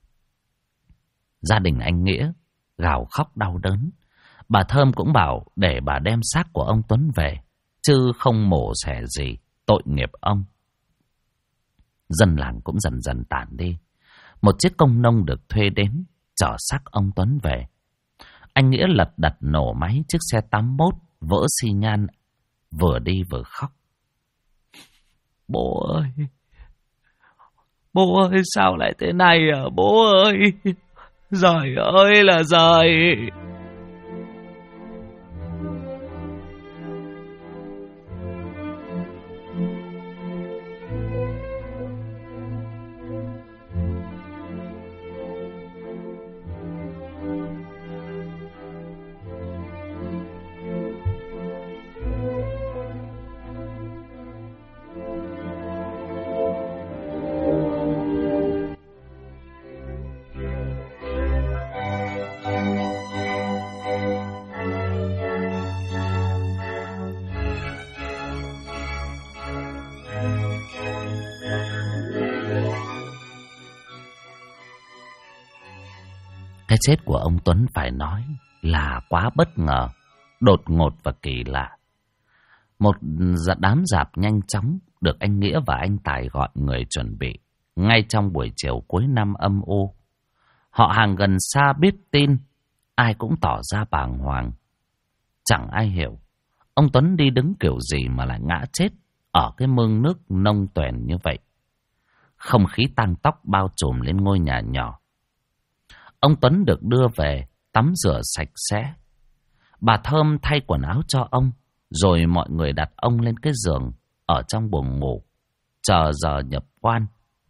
Gia đình anh Nghĩa gào khóc đau đớn. Bà Thơm cũng bảo để bà đem xác của ông Tuấn về, chứ không mổ xẻ gì, tội nghiệp ông. Dân làng cũng dần dần tản đi. Một chiếc công nông được thuê đến chở xác ông Tuấn về. Anh Nghĩa lật đật nổ máy chiếc xe 81 vỡ xi nhan, vừa đi vừa khóc. Bố ơi! Bố ơi, sao lại thế này à? Bố ơi! Giời ơi là giời! Cái chết của ông Tuấn phải nói là quá bất ngờ, đột ngột và kỳ lạ. Một đám rạp nhanh chóng được anh Nghĩa và anh Tài gọi người chuẩn bị. Ngay trong buổi chiều cuối năm âm u, họ hàng gần xa biết tin, ai cũng tỏ ra bàng hoàng. Chẳng ai hiểu ông Tuấn đi đứng kiểu gì mà lại ngã chết ở cái mương nước nông toèn như vậy. Không khí tang tóc bao trùm lên ngôi nhà nhỏ. Ông Tuấn được đưa về tắm rửa sạch sẽ. Bà Thơm thay quần áo cho ông, rồi mọi người đặt ông lên cái giường ở trong buồng ngủ, chờ giờ nhập quan.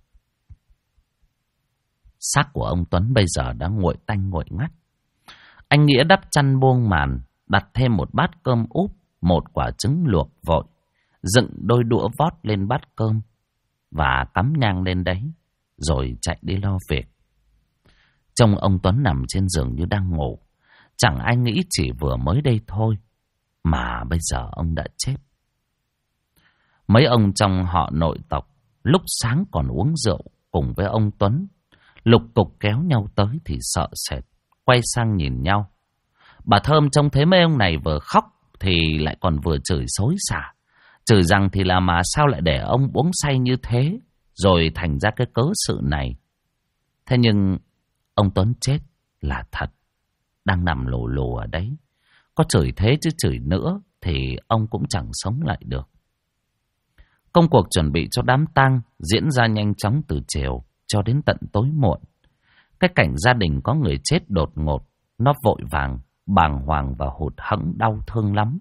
Xác của ông Tuấn bây giờ đã nguội tanh nguội ngắt. Anh Nghĩa đắp chăn buông màn, đặt thêm một bát cơm úp, một quả trứng luộc vội, dựng đôi đũa vót lên bát cơm và cắm nhang lên đấy, rồi chạy đi lo việc. Trông ông Tuấn nằm trên giường như đang ngủ. Chẳng ai nghĩ chỉ vừa mới đây thôi mà bây giờ ông đã chết. Mấy ông trong họ nội tộc lúc sáng còn uống rượu cùng với ông Tuấn, lục cục kéo nhau tới thì sợ sệt, quay sang nhìn nhau. Bà Thơm trông thấy mấy ông này vừa khóc thì lại còn vừa chửi xối xả, chửi rằng thì là mà sao lại để ông uống say như thế, rồi thành ra cái cớ sự này. Thế nhưng ông Tuấn chết là thật, đang nằm lù lù ở đấy. Có chửi thế chứ chửi nữa thì ông cũng chẳng sống lại được. Công cuộc chuẩn bị cho đám tang diễn ra nhanh chóng từ chiều cho đến tận tối muộn. Cái cảnh gia đình có người chết đột ngột, nó vội vàng, bàng hoàng và hụt hẫng đau thương lắm.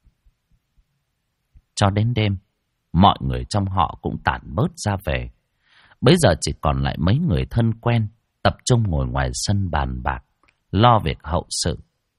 Cho đến đêm, mọi người trong họ cũng tản bớt ra về. Bây giờ chỉ còn lại mấy người thân quen tập trung ngồi ngoài sân bàn bạc, lo việc hậu sự.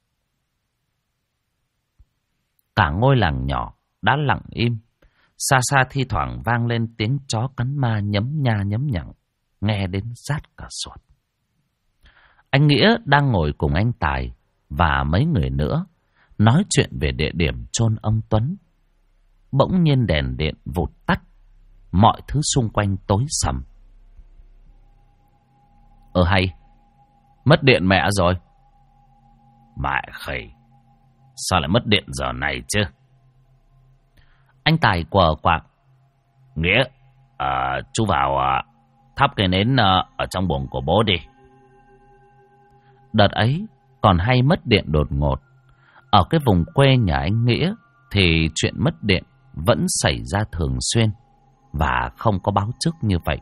Cả ngôi làng nhỏ đã lặng im. Xa xa thi thoảng vang lên tiếng chó cắn ma nhấm nha nhấm nhặng, nghe đến rát cả ruột. Anh Nghĩa đang ngồi cùng anh Tài và mấy người nữa nói chuyện về địa điểm chôn ông Tuấn. Bỗng nhiên đèn điện vụt tắt, mọi thứ xung quanh tối sầm. Hay, mất điện mẹ rồi. Mẹ khỉ, sao lại mất điện giờ này chứ? Anh Tài quờ quạc. Nghĩa, chú vào thắp cái nến ở trong buồng của bố đi. Đợt ấy còn hay mất điện đột ngột. Ở cái vùng quê nhà anh Nghĩa thì chuyện mất điện vẫn xảy ra thường xuyên và không có báo trước như vậy.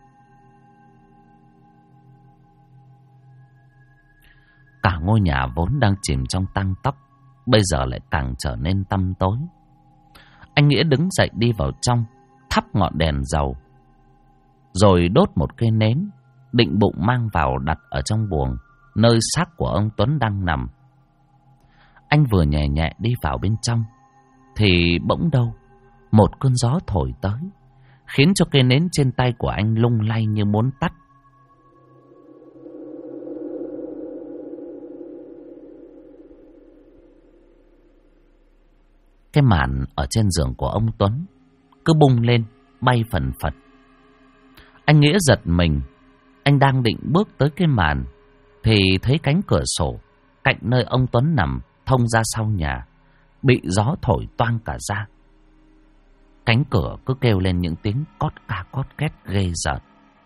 Cả ngôi nhà vốn đang chìm trong tang tóc bây giờ lại càng trở nên tăm tối. Anh Nghĩa đứng dậy đi vào trong, thắp ngọn đèn dầu, rồi đốt một cây nến, định bụng mang vào đặt ở trong buồng nơi xác của ông Tuấn đang nằm. Anh vừa nhẹ nhẹ đi vào bên trong thì bỗng đâu một cơn gió thổi tới, khiến cho cây nến trên tay của anh lung lay như muốn tắt. Cái màn ở trên giường của ông Tuấn cứ bung lên, bay phần phật. Anh Nghĩa giật mình. Anh đang định bước tới cái màn thì thấy cánh cửa sổ cạnh nơi ông Tuấn nằm thông ra sau nhà bị gió thổi toang cả ra. Cánh cửa cứ kêu lên những tiếng cót ca cót két ghê rợn.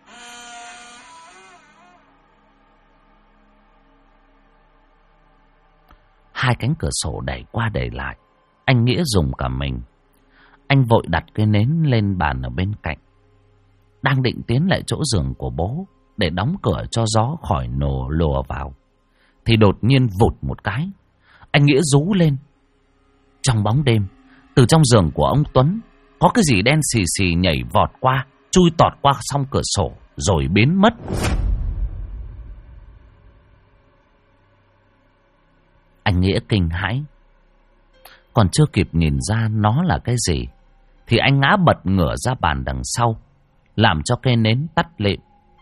Hai cánh cửa sổ đẩy qua đẩy lại, anh Nghĩa dùng cả mình. Anh vội đặt cái nến lên bàn ở bên cạnh, đang định tiến lại chỗ giường của bố để đóng cửa cho gió khỏi nổ lùa vào, thì đột nhiên vụt một cái, anh Nghĩa rú lên. Trong bóng đêm, từ trong giường của ông Tuấn có cái gì đen xì xì nhảy vọt qua, chui tọt qua song cửa sổ rồi biến mất. Anh Nghĩa kinh hãi, còn chưa kịp nhìn ra nó là cái gì thì anh ngã bật ngửa ra bàn đằng sau, làm cho cây nến tắt lịm.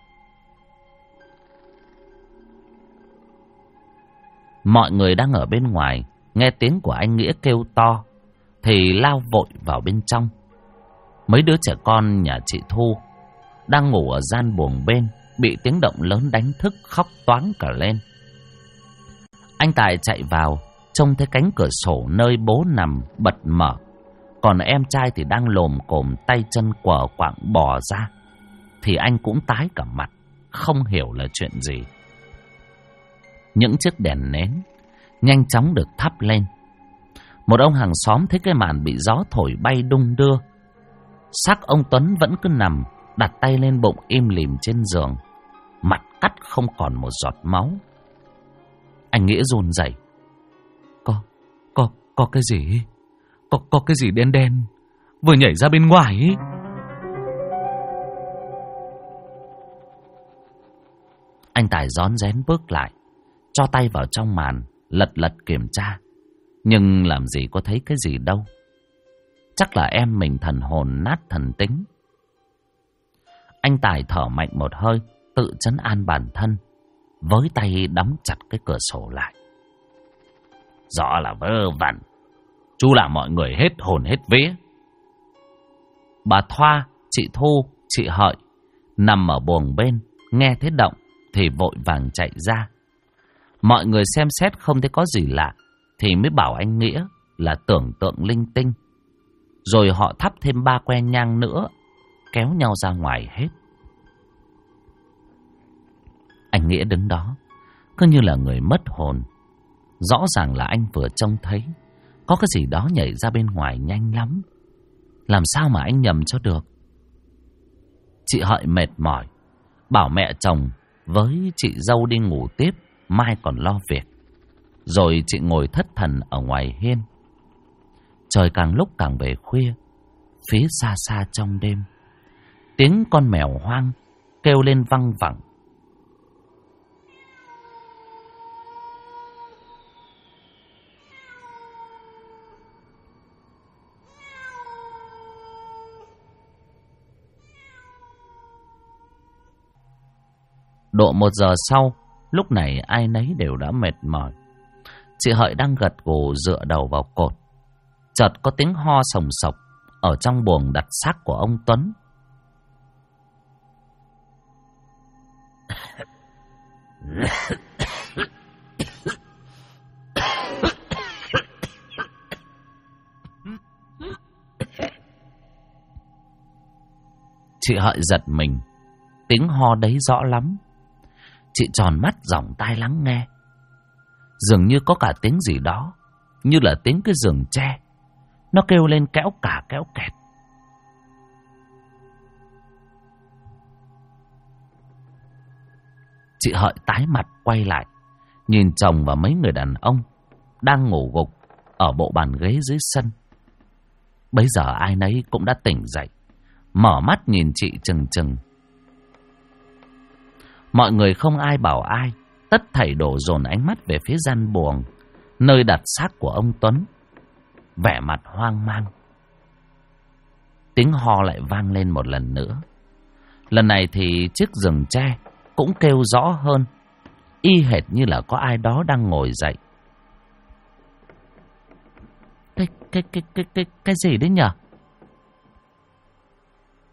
Mọi người đang ở bên ngoài nghe tiếng của anh Nghĩa kêu to thì lao vội vào bên trong. Mấy đứa trẻ con nhà chị Thu đang ngủ ở gian buồng bên bị tiếng động lớn đánh thức, khóc toáng cả lên. Anh Tài chạy vào, trông thấy cánh cửa sổ nơi bố nằm bật mở, còn em trai thì đang lồm cồm tay chân quờ quạng bò ra, thì anh cũng tái cả mặt, không hiểu là chuyện gì. Những chiếc đèn nến nhanh chóng được thắp lên. Một ông hàng xóm thấy cái màn bị gió thổi bay đung đưa. Xác ông Tuấn vẫn cứ nằm đặt tay lên bụng im lìm trên giường, mặt cắt không còn một giọt máu. Anh Nghĩa run rẩy. Có cái gì? Có cái gì đen đen vừa nhảy ra bên ngoài ấy. Anh Tài rón rén bước lại, cho tay vào trong màn, lật lật kiểm tra. Nhưng làm gì có thấy cái gì đâu. Chắc là em mình thần hồn nát thần tính. Anh Tài thở mạnh một hơi, tự trấn an bản thân, với tay đóng chặt cái cửa sổ lại. Rõ là vớ vẩn, chú làm mọi người hết hồn hết vía. Bà Thoa, chị Thu, chị Hợi nằm ở buồng bên, nghe thấy động thì vội vàng chạy ra. Mọi người xem xét không thấy có gì lạ thì mới bảo anh Nghĩa là tưởng tượng linh tinh. Rồi họ thắp thêm 3 que nhang nữa, kéo nhau ra ngoài hết. Anh Nghĩa đứng đó cứ như là người mất hồn. Rõ ràng là anh vừa trông thấy có cái gì đó nhảy ra bên ngoài nhanh lắm. Làm sao mà anh nhầm cho được. Chị Hợi mệt mỏi, bảo mẹ chồng với chị dâu đi ngủ tiếp, mai còn lo việc. Rồi chị ngồi thất thần ở ngoài hiên. Trời càng lúc càng về khuya. Phía xa xa trong đêm, tiếng con mèo hoang kêu lên văng vẳng. Độ 1 giờ sau, lúc này ai nấy đều đã mệt mỏi. Chị Hợi đang gật gù dựa đầu vào cột. Chợt có tiếng ho sồng sộc ở trong buồng đặt xác của ông Tuấn. Chị Hợi giật mình, tiếng ho đấy rõ lắm. Chị tròn mắt dòng tai lắng nghe. Dường như có cả tiếng gì đó, như là tiếng cái giường tre. Nó kêu lên kéo cả kéo kẹt. Chị Hợi tái mặt quay lại, nhìn chồng và mấy người đàn ông đang ngủ gục ở bộ bàn ghế dưới sân. Bấy giờ ai nấy cũng đã tỉnh dậy, mở mắt nhìn chị chừng chừng. Mọi người không ai bảo ai, tất thảy đổ dồn ánh mắt về phía gian buồng nơi đặt xác của ông Tuấn, vẻ mặt hoang mang. Tiếng ho lại vang lên một lần nữa. Lần này thì chiếc giường tre cũng kêu rõ hơn, y hệt như là có ai đó đang ngồi dậy. Cái gì đấy nhở?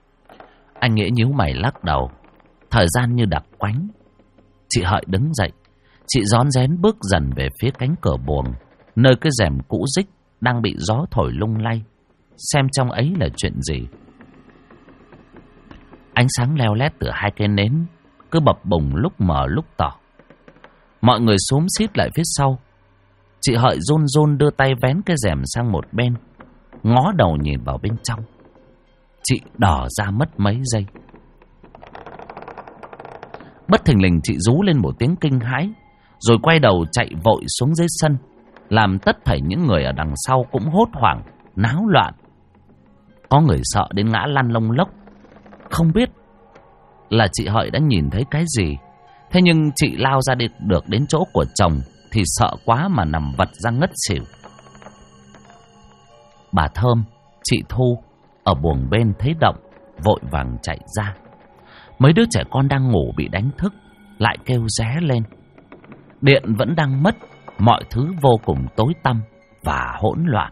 Anh Nghĩa nhíu mày lắc đầu. Thời gian như đặc quánh. Chị Hợi đứng dậy, Chị rón rén bước dần về phía cánh cửa buồng, nơi cái rèm cũ rích đang bị gió thổi lung lay, xem trong ấy là chuyện gì. Ánh sáng leo lét từ hai cây nến cứ bập bùng lúc mờ lúc tỏ. Mọi người xúm xít lại phía sau. Chị Hợi run run đưa tay vén cái rèm sang một bên, ngó đầu nhìn vào bên trong. Chị đỏ ra mất mấy giây. Bất thình lình chị rú lên một tiếng kinh hãi, rồi quay đầu chạy vội xuống dưới sân, làm tất thảy những người ở đằng sau cũng hốt hoảng, náo loạn. Có người sợ đến ngã lăn lông lốc. Không biết là chị Hợi đã nhìn thấy cái gì. Thế nhưng chị lao ra được đến chỗ của chồng thì sợ quá mà nằm vật ra ngất xỉu. Bà Thơm, chị Thu ở buồng bên thấy động, vội vàng chạy ra. Mấy đứa trẻ con đang ngủ bị đánh thức, lại kêu ré lên. Điện vẫn đang mất, mọi thứ vô cùng tối tăm và hỗn loạn.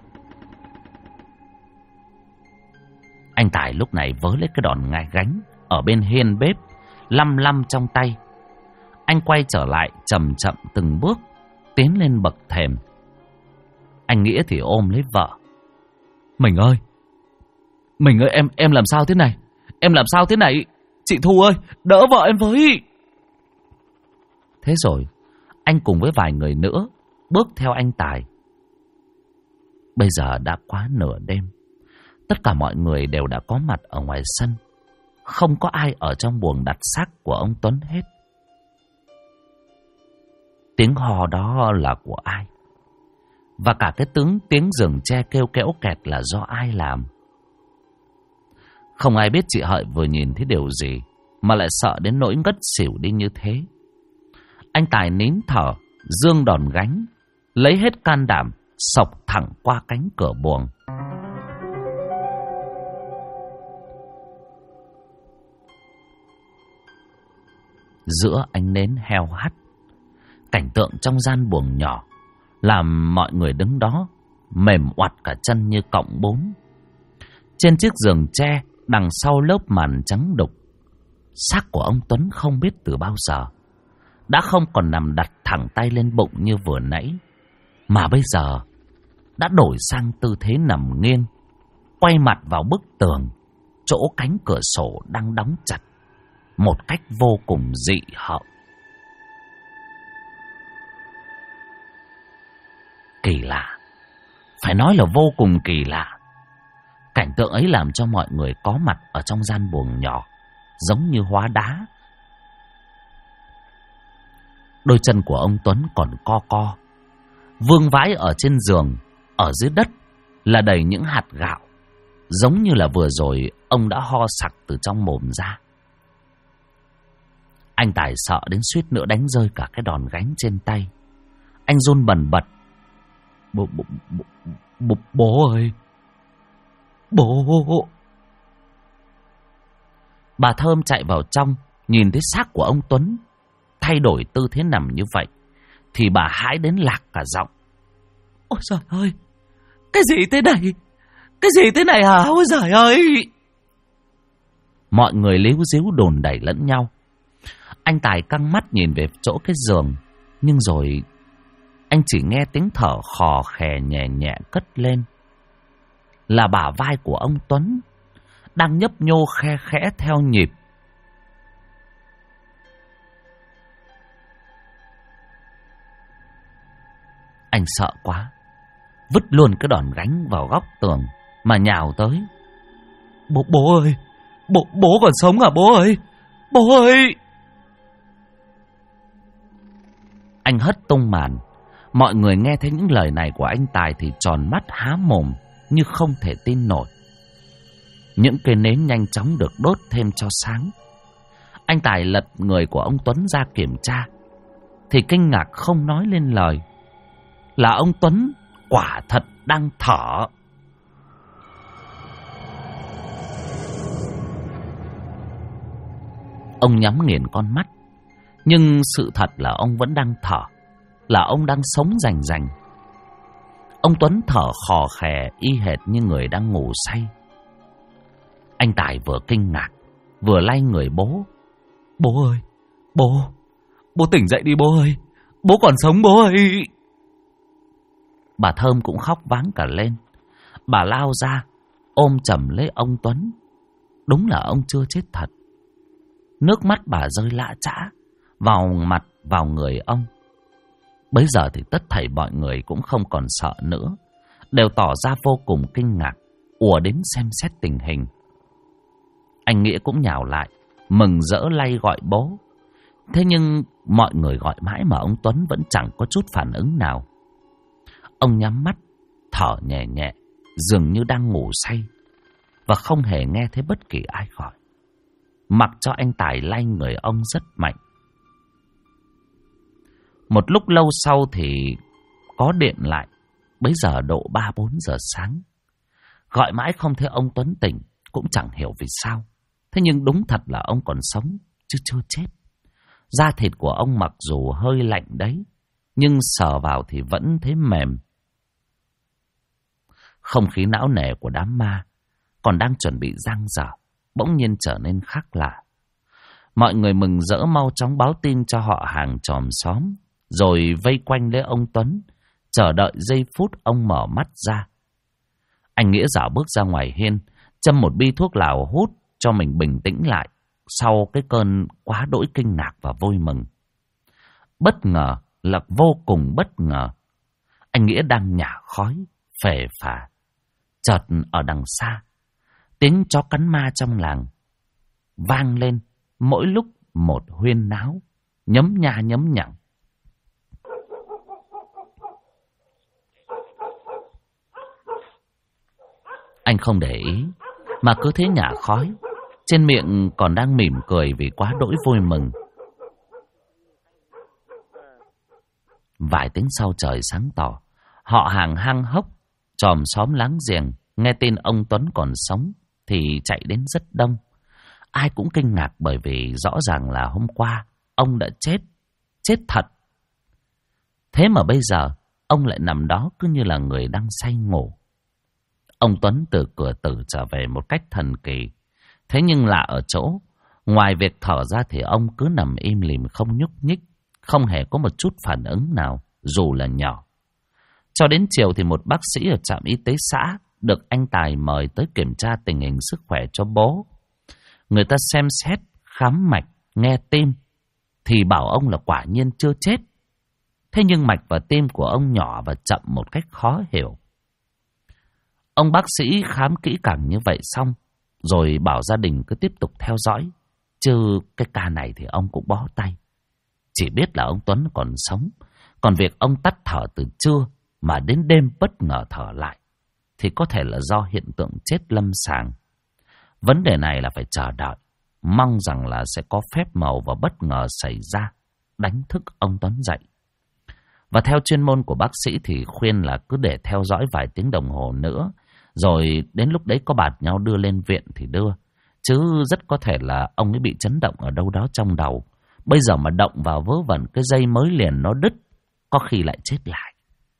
Anh Tài lúc này vớ lấy cái đòn ngai gánh ở bên hiên bếp, lăm lăm trong tay. Anh quay trở lại chậm chậm từng bước, tiến lên bậc thềm. Anh Nghĩa thì ôm lấy vợ. Mình ơi, em làm sao thế này? Em làm sao thế này? Chị Thu ơi, đỡ vợ em với. Thế rồi, anh cùng với vài người nữa bước theo anh Tài. Bây giờ đã quá nửa đêm. Tất cả mọi người đều đã có mặt ở ngoài sân. Không có ai ở trong buồng đặt xác của ông Tuấn hết. Tiếng hò đó là của ai? Và cả cái tiếng giường tre kêu kẽo kẹt là do ai làm? Không ai biết chị Hợi vừa nhìn thấy điều gì mà lại sợ đến nỗi ngất xỉu đi như thế. Anh Tài nín thở, giương đòn gánh, lấy hết can đảm, xộc thẳng qua cánh cửa buồng. Giữa ánh nến heo hắt, cảnh tượng trong gian buồng nhỏ làm mọi người đứng đó mềm oặt cả chân như cọng bún. Trên chiếc giường tre đằng sau lớp màn trắng đục, xác của ông Tuấn không biết từ bao giờ đã không còn nằm đặt thẳng tay lên bụng như vừa nãy, mà bây giờ đã đổi sang tư thế nằm nghiêng, quay mặt vào bức tường, chỗ cánh cửa sổ đang đóng chặt một cách vô cùng dị hợm. Kỳ lạ, phải nói là vô cùng kỳ lạ. Cảnh tượng ấy làm cho mọi người có mặt ở trong gian buồng nhỏ giống như hóa đá. Đôi chân của ông Tuấn còn co co, vương vãi ở trên giường. Ở dưới đất là đầy những hạt gạo, giống như là vừa rồi ông đã ho sặc từ trong mồm ra. Anh Tài sợ đến suýt nữa đánh rơi cả cái đòn gánh trên tay. Anh run bần bật. Bố ơi, bố. Bà Thơm chạy vào trong, nhìn thấy xác của ông Tuấn thay đổi tư thế nằm như vậy thì bà hãi đến lạc cả giọng. Ôi trời ơi, cái gì thế này? Cái gì thế này hả? Ôi trời ơi! Mọi người líu díu đồn đẩy lẫn nhau. Anh Tài căng mắt nhìn về chỗ cái giường, nhưng rồi anh chỉ nghe tiếng thở khò khè nhẹ nhẹ cất lên. Là bả vai của ông Tuấn đang nhấp nhô khe khẽ theo nhịp. Anh sợ quá, vứt luôn cái đòn gánh vào góc tường mà nhào tới. Bố ơi, bố còn sống à bố ơi? Bố ơi! Anh hất tung màn. Mọi người nghe thấy những lời này của anh Tài thì tròn mắt há mồm như không thể tin nổi. Những cây nến nhanh chóng được đốt thêm cho sáng. Anh Tài lật người của ông Tuấn ra kiểm tra thì kinh ngạc không nói lên lời. Là ông Tuấn quả thật đang thở. Ông nhắm nghiền con mắt, nhưng sự thật là ông vẫn đang thở, là ông đang sống rành rành. Ông Tuấn thở khò khè y hệt như người đang ngủ say. Anh Tài vừa kinh ngạc vừa lay người bố. Bố ơi, Bố tỉnh dậy đi bố ơi. Bố còn sống bố ơi. Bà Thơm cũng khóc váng cả lên. Bà lao ra, ôm chầm lấy ông Tuấn. Đúng là ông chưa chết thật. Nước mắt bà rơi lã chã vào mặt, vào người ông. Bấy giờ thì tất thảy mọi người cũng không còn sợ nữa, đều tỏ ra vô cùng kinh ngạc, ùa đến xem xét tình hình. Anh Nghĩa cũng nhào lại, mừng rỡ lay gọi bố. Thế nhưng mọi người gọi mãi mà ông Tuấn vẫn chẳng có chút phản ứng nào. Ông nhắm mắt, thở nhẹ nhẹ, dường như đang ngủ say, và không hề nghe thấy bất kỳ ai gọi. Mặc cho anh Tài lay người ông rất mạnh. Một lúc lâu sau thì có điện lại. Bấy giờ độ 3-4 giờ sáng. Gọi mãi không thấy ông Tuấn tỉnh, cũng chẳng hiểu vì sao. Thế nhưng đúng thật là ông còn sống, chứ chưa chết. Da thịt của ông mặc dù hơi lạnh đấy, nhưng sờ vào thì vẫn thấy mềm. Không khí não nề của đám ma còn đang chuẩn bị giăng dở, bỗng nhiên trở nên khác lạ. Mọi người mừng rỡ mau chóng báo tin cho họ hàng chòm xóm, rồi vây quanh lấy ông Tuấn, chờ đợi giây phút ông mở mắt ra. Anh Nghĩa dạo bước ra ngoài hiên, châm một bi thuốc lào hút cho mình bình tĩnh lại sau cái cơn quá đỗi kinh ngạc và vui mừng. Bất ngờ là vô cùng bất ngờ. Anh Nghĩa đang nhả khói, phè phả. Chợt ở đằng xa, tiếng chó cắn ma trong làng vang lên mỗi lúc một huyên náo, nhấm nha nhấm nhặng. Anh không để ý, mà cứ thế nhả khói, trên miệng còn đang mỉm cười vì quá đỗi vui mừng. Vài tiếng sau trời sáng tỏ, họ hàng hang hốc, chòm xóm láng giềng nghe tin ông Tuấn còn sống thì chạy đến rất đông. Ai cũng kinh ngạc bởi vì rõ ràng là hôm qua ông đã chết thật. Thế mà bây giờ ông lại nằm đó cứ như là người đang say ngủ. Ông Tuấn từ cửa tử trở về một cách thần kỳ. Thế nhưng lạ ở chỗ, ngoài việc thở ra thì ông cứ nằm im lìm không nhúc nhích, không hề có một chút phản ứng nào, dù là nhỏ. Cho đến chiều thì một bác sĩ ở trạm y tế xã được anh Tài mời tới kiểm tra tình hình sức khỏe cho bố. Người ta xem xét, khám mạch, nghe tim thì bảo ông là quả nhiên chưa chết. Thế nhưng mạch và tim của ông nhỏ và chậm một cách khó hiểu. Ông bác sĩ khám kỹ càng như vậy xong, rồi bảo gia đình cứ tiếp tục theo dõi. Chứ cái ca này thì ông cũng bó tay. Chỉ biết là ông Tuấn còn sống. Còn việc ông tắt thở từ trưa mà đến đêm bất ngờ thở lại thì có thể là do hiện tượng chết lâm sàng. Vấn đề này là phải chờ đợi, mong rằng là sẽ có phép màu và bất ngờ xảy ra, đánh thức ông Tuấn dậy. Và theo chuyên môn của bác sĩ thì khuyên là cứ để theo dõi vài tiếng đồng hồ nữa, rồi đến lúc đấy có bạt nhau đưa lên viện thì đưa. Chứ rất có thể là ông ấy bị chấn động ở đâu đó trong đầu. Bây giờ mà động vào vớ vẩn cái dây mới liền nó đứt, có khi lại chết lại.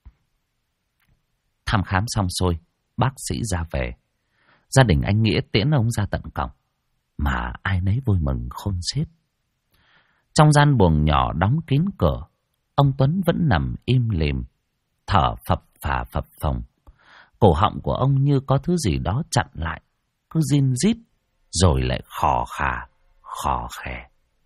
Thăm khám xong xuôi, bác sĩ ra về. Gia đình anh Nghĩa tiễn ông ra tận cổng, mà ai nấy vui mừng khôn xiết. Trong gian buồng nhỏ đóng kín cửa, ông Tuấn vẫn nằm im lìm, thở phập phà phập phồng. Cổ họng của ông như có thứ gì đó chặn lại, cứ rin rít, rồi lại khò khà, khò khè.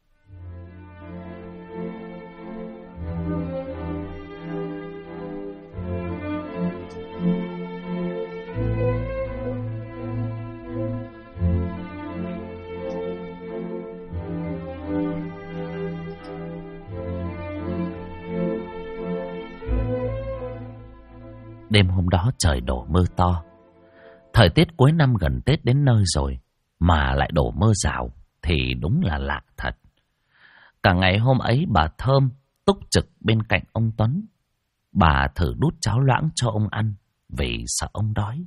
Đêm hôm đó trời đổ mưa to. Thời tiết cuối năm gần Tết đến nơi rồi mà lại đổ mưa rào thì đúng là lạ thật. Cả ngày hôm ấy bà Thơm túc trực bên cạnh ông Tuấn. Bà thử đút cháo loãng cho ông ăn vì sợ ông đói.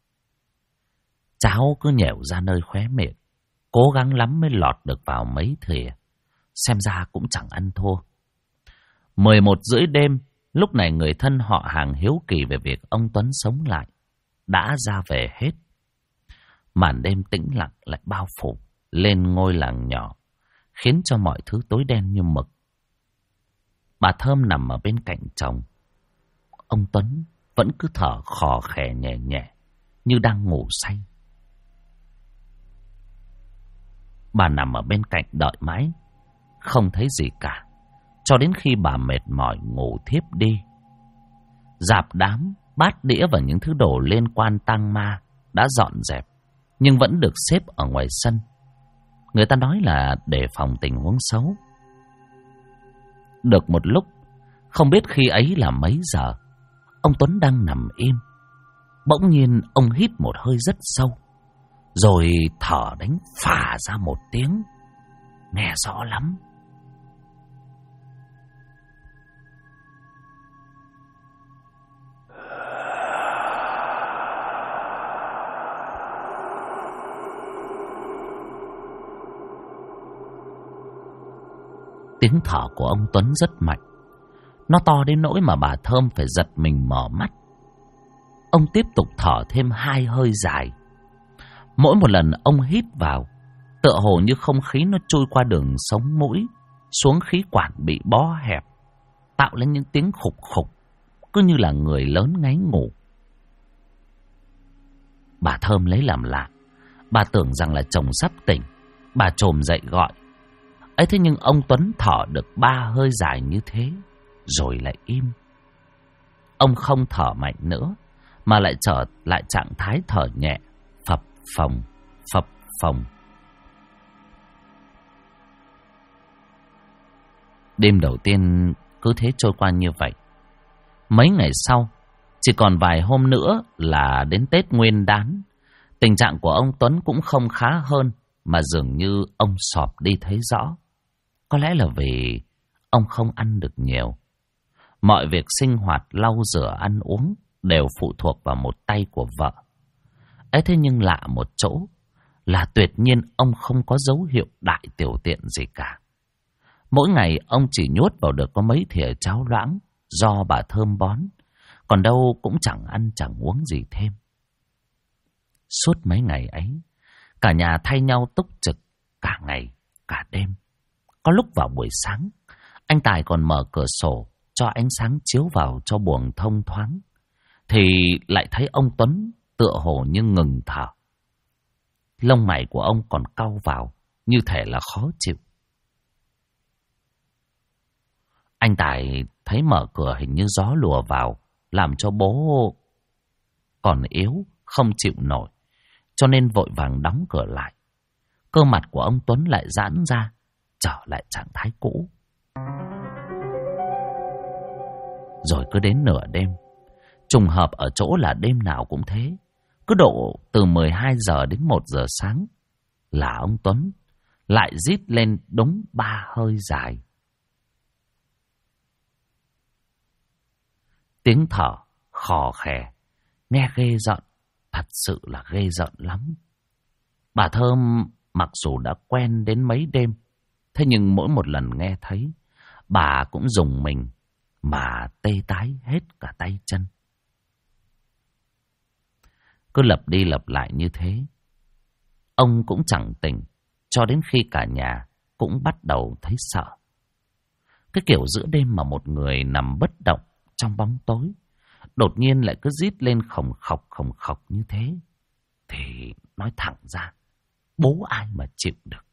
Cháo cứ nhẻo ra nơi khóe miệng, cố gắng lắm mới lọt được vào mấy thìa. Xem ra cũng chẳng ăn thua. 11:30 đêm, lúc này người thân họ hàng hiếu kỳ về việc ông Tuấn sống lại đã ra về hết. Màn đêm tĩnh lặng lại bao phủ lên ngôi làng nhỏ, khiến cho mọi thứ tối đen như mực. Bà Thơm nằm ở bên cạnh chồng. Ông Tuấn vẫn cứ thở khò khè nhẹ nhẹ như đang ngủ say. Bà nằm ở bên cạnh đợi mãi, không thấy gì cả, cho đến khi bà mệt mỏi ngủ thiếp đi. Rạp đám, bát đĩa và những thứ đồ liên quan tang ma đã dọn dẹp, nhưng vẫn được xếp ở ngoài sân. Người ta nói là đề phòng tình huống xấu. Được một lúc, không biết khi ấy là mấy giờ, ông Tuấn đang nằm im. Bỗng nhiên ông hít một hơi rất sâu, rồi thở đánh phà ra một tiếng, nghe rõ lắm. Tiếng thở của ông Tuấn rất mạnh. Nó to đến nỗi mà bà Thơm phải giật mình mở mắt. Ông tiếp tục thở thêm 2 hơi dài. Mỗi một lần ông hít vào, tựa hồ như không khí nó trôi qua đường sống mũi xuống khí quản bị bó hẹp, tạo lên những tiếng khục khục, cứ như là người lớn ngáy ngủ. Bà Thơm lấy làm lạ. Bà tưởng rằng là chồng sắp tỉnh. Bà chồm dậy gọi. Ấy thế nhưng ông Tuấn thở được 3 hơi dài như thế rồi lại im. Ông không thở mạnh nữa, mà lại trở lại trạng thái thở nhẹ, phập phồng, phập phồng. Đêm đầu tiên cứ thế trôi qua như vậy. Mấy ngày sau, chỉ còn vài hôm nữa là đến Tết Nguyên Đán. Tình trạng của ông Tuấn cũng không khá hơn, mà dường như ông sọp đi thấy rõ. Có lẽ là vì ông không ăn được nhiều. Mọi việc sinh hoạt, lau rửa, ăn uống đều phụ thuộc vào một tay của vợ. Ấy thế nhưng lạ một chỗ là tuyệt nhiên ông không có dấu hiệu đại tiểu tiện gì cả. Mỗi ngày ông chỉ nhốt vào được có mấy thìa cháo loãng do bà Thơm bón, còn đâu cũng chẳng ăn chẳng uống gì thêm. Suốt mấy ngày ấy, cả nhà thay nhau túc trực cả ngày, cả đêm. Có lúc vào buổi sáng, anh Tài còn mở cửa sổ cho ánh sáng chiếu vào cho buồng thông thoáng, thì lại thấy ông Tuấn tựa hồ như ngừng thở. Lông mày của ông còn cau vào, như thể là khó chịu. Anh Tài thấy mở cửa hình như gió lùa vào, làm cho bố còn yếu, không chịu nổi, cho nên vội vàng đóng cửa lại. Cơ mặt của ông Tuấn lại giãn ra, trở lại trạng thái cũ. Rồi cứ đến nửa đêm, trùng hợp ở chỗ là đêm nào cũng thế, cứ độ từ 12 giờ đến 1 giờ sáng là ông Tuấn lại rít lên đúng 3 hơi dài. Tiếng thở khò khè, nghe ghê rợn, thật sự là ghê rợn lắm. Bà Thơm mặc dù đã quen đến mấy đêm, thế nhưng mỗi một lần nghe thấy, bà cũng rùng mình mà tê tái hết cả tay chân. Cứ lặp đi lặp lại như thế, ông cũng chẳng tỉnh, cho đến khi cả nhà cũng bắt đầu thấy sợ. Cái kiểu giữa đêm mà một người nằm bất động trong bóng tối, đột nhiên lại cứ rít lên khòng khọc như thế, thì nói thẳng ra, bố ai mà chịu được.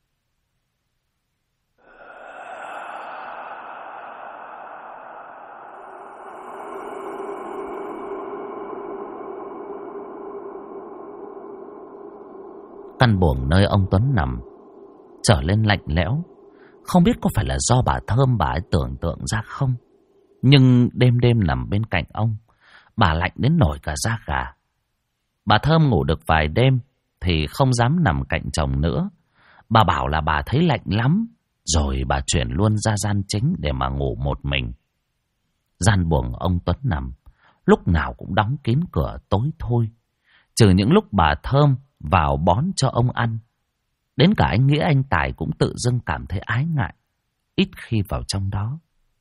Căn buồng nơi ông Tuấn nằm trở lên lạnh lẽo. Không biết có phải là do bà Thơm bà ấy tưởng tượng ra không, nhưng đêm đêm nằm bên cạnh ông, bà lạnh đến nổi cả da gà. Bà Thơm ngủ được vài đêm thì không dám nằm cạnh chồng nữa. Bà bảo là bà thấy lạnh lắm, rồi bà chuyển luôn ra gian chính để mà ngủ một mình. Gian buồng ông Tuấn nằm lúc nào cũng đóng kín cửa tối thôi, trừ những lúc bà Thơm vào bón cho ông ăn. Đến cả anh Nghĩa, anh Tài cũng tự dưng cảm thấy ái ngại, ít khi vào trong đó.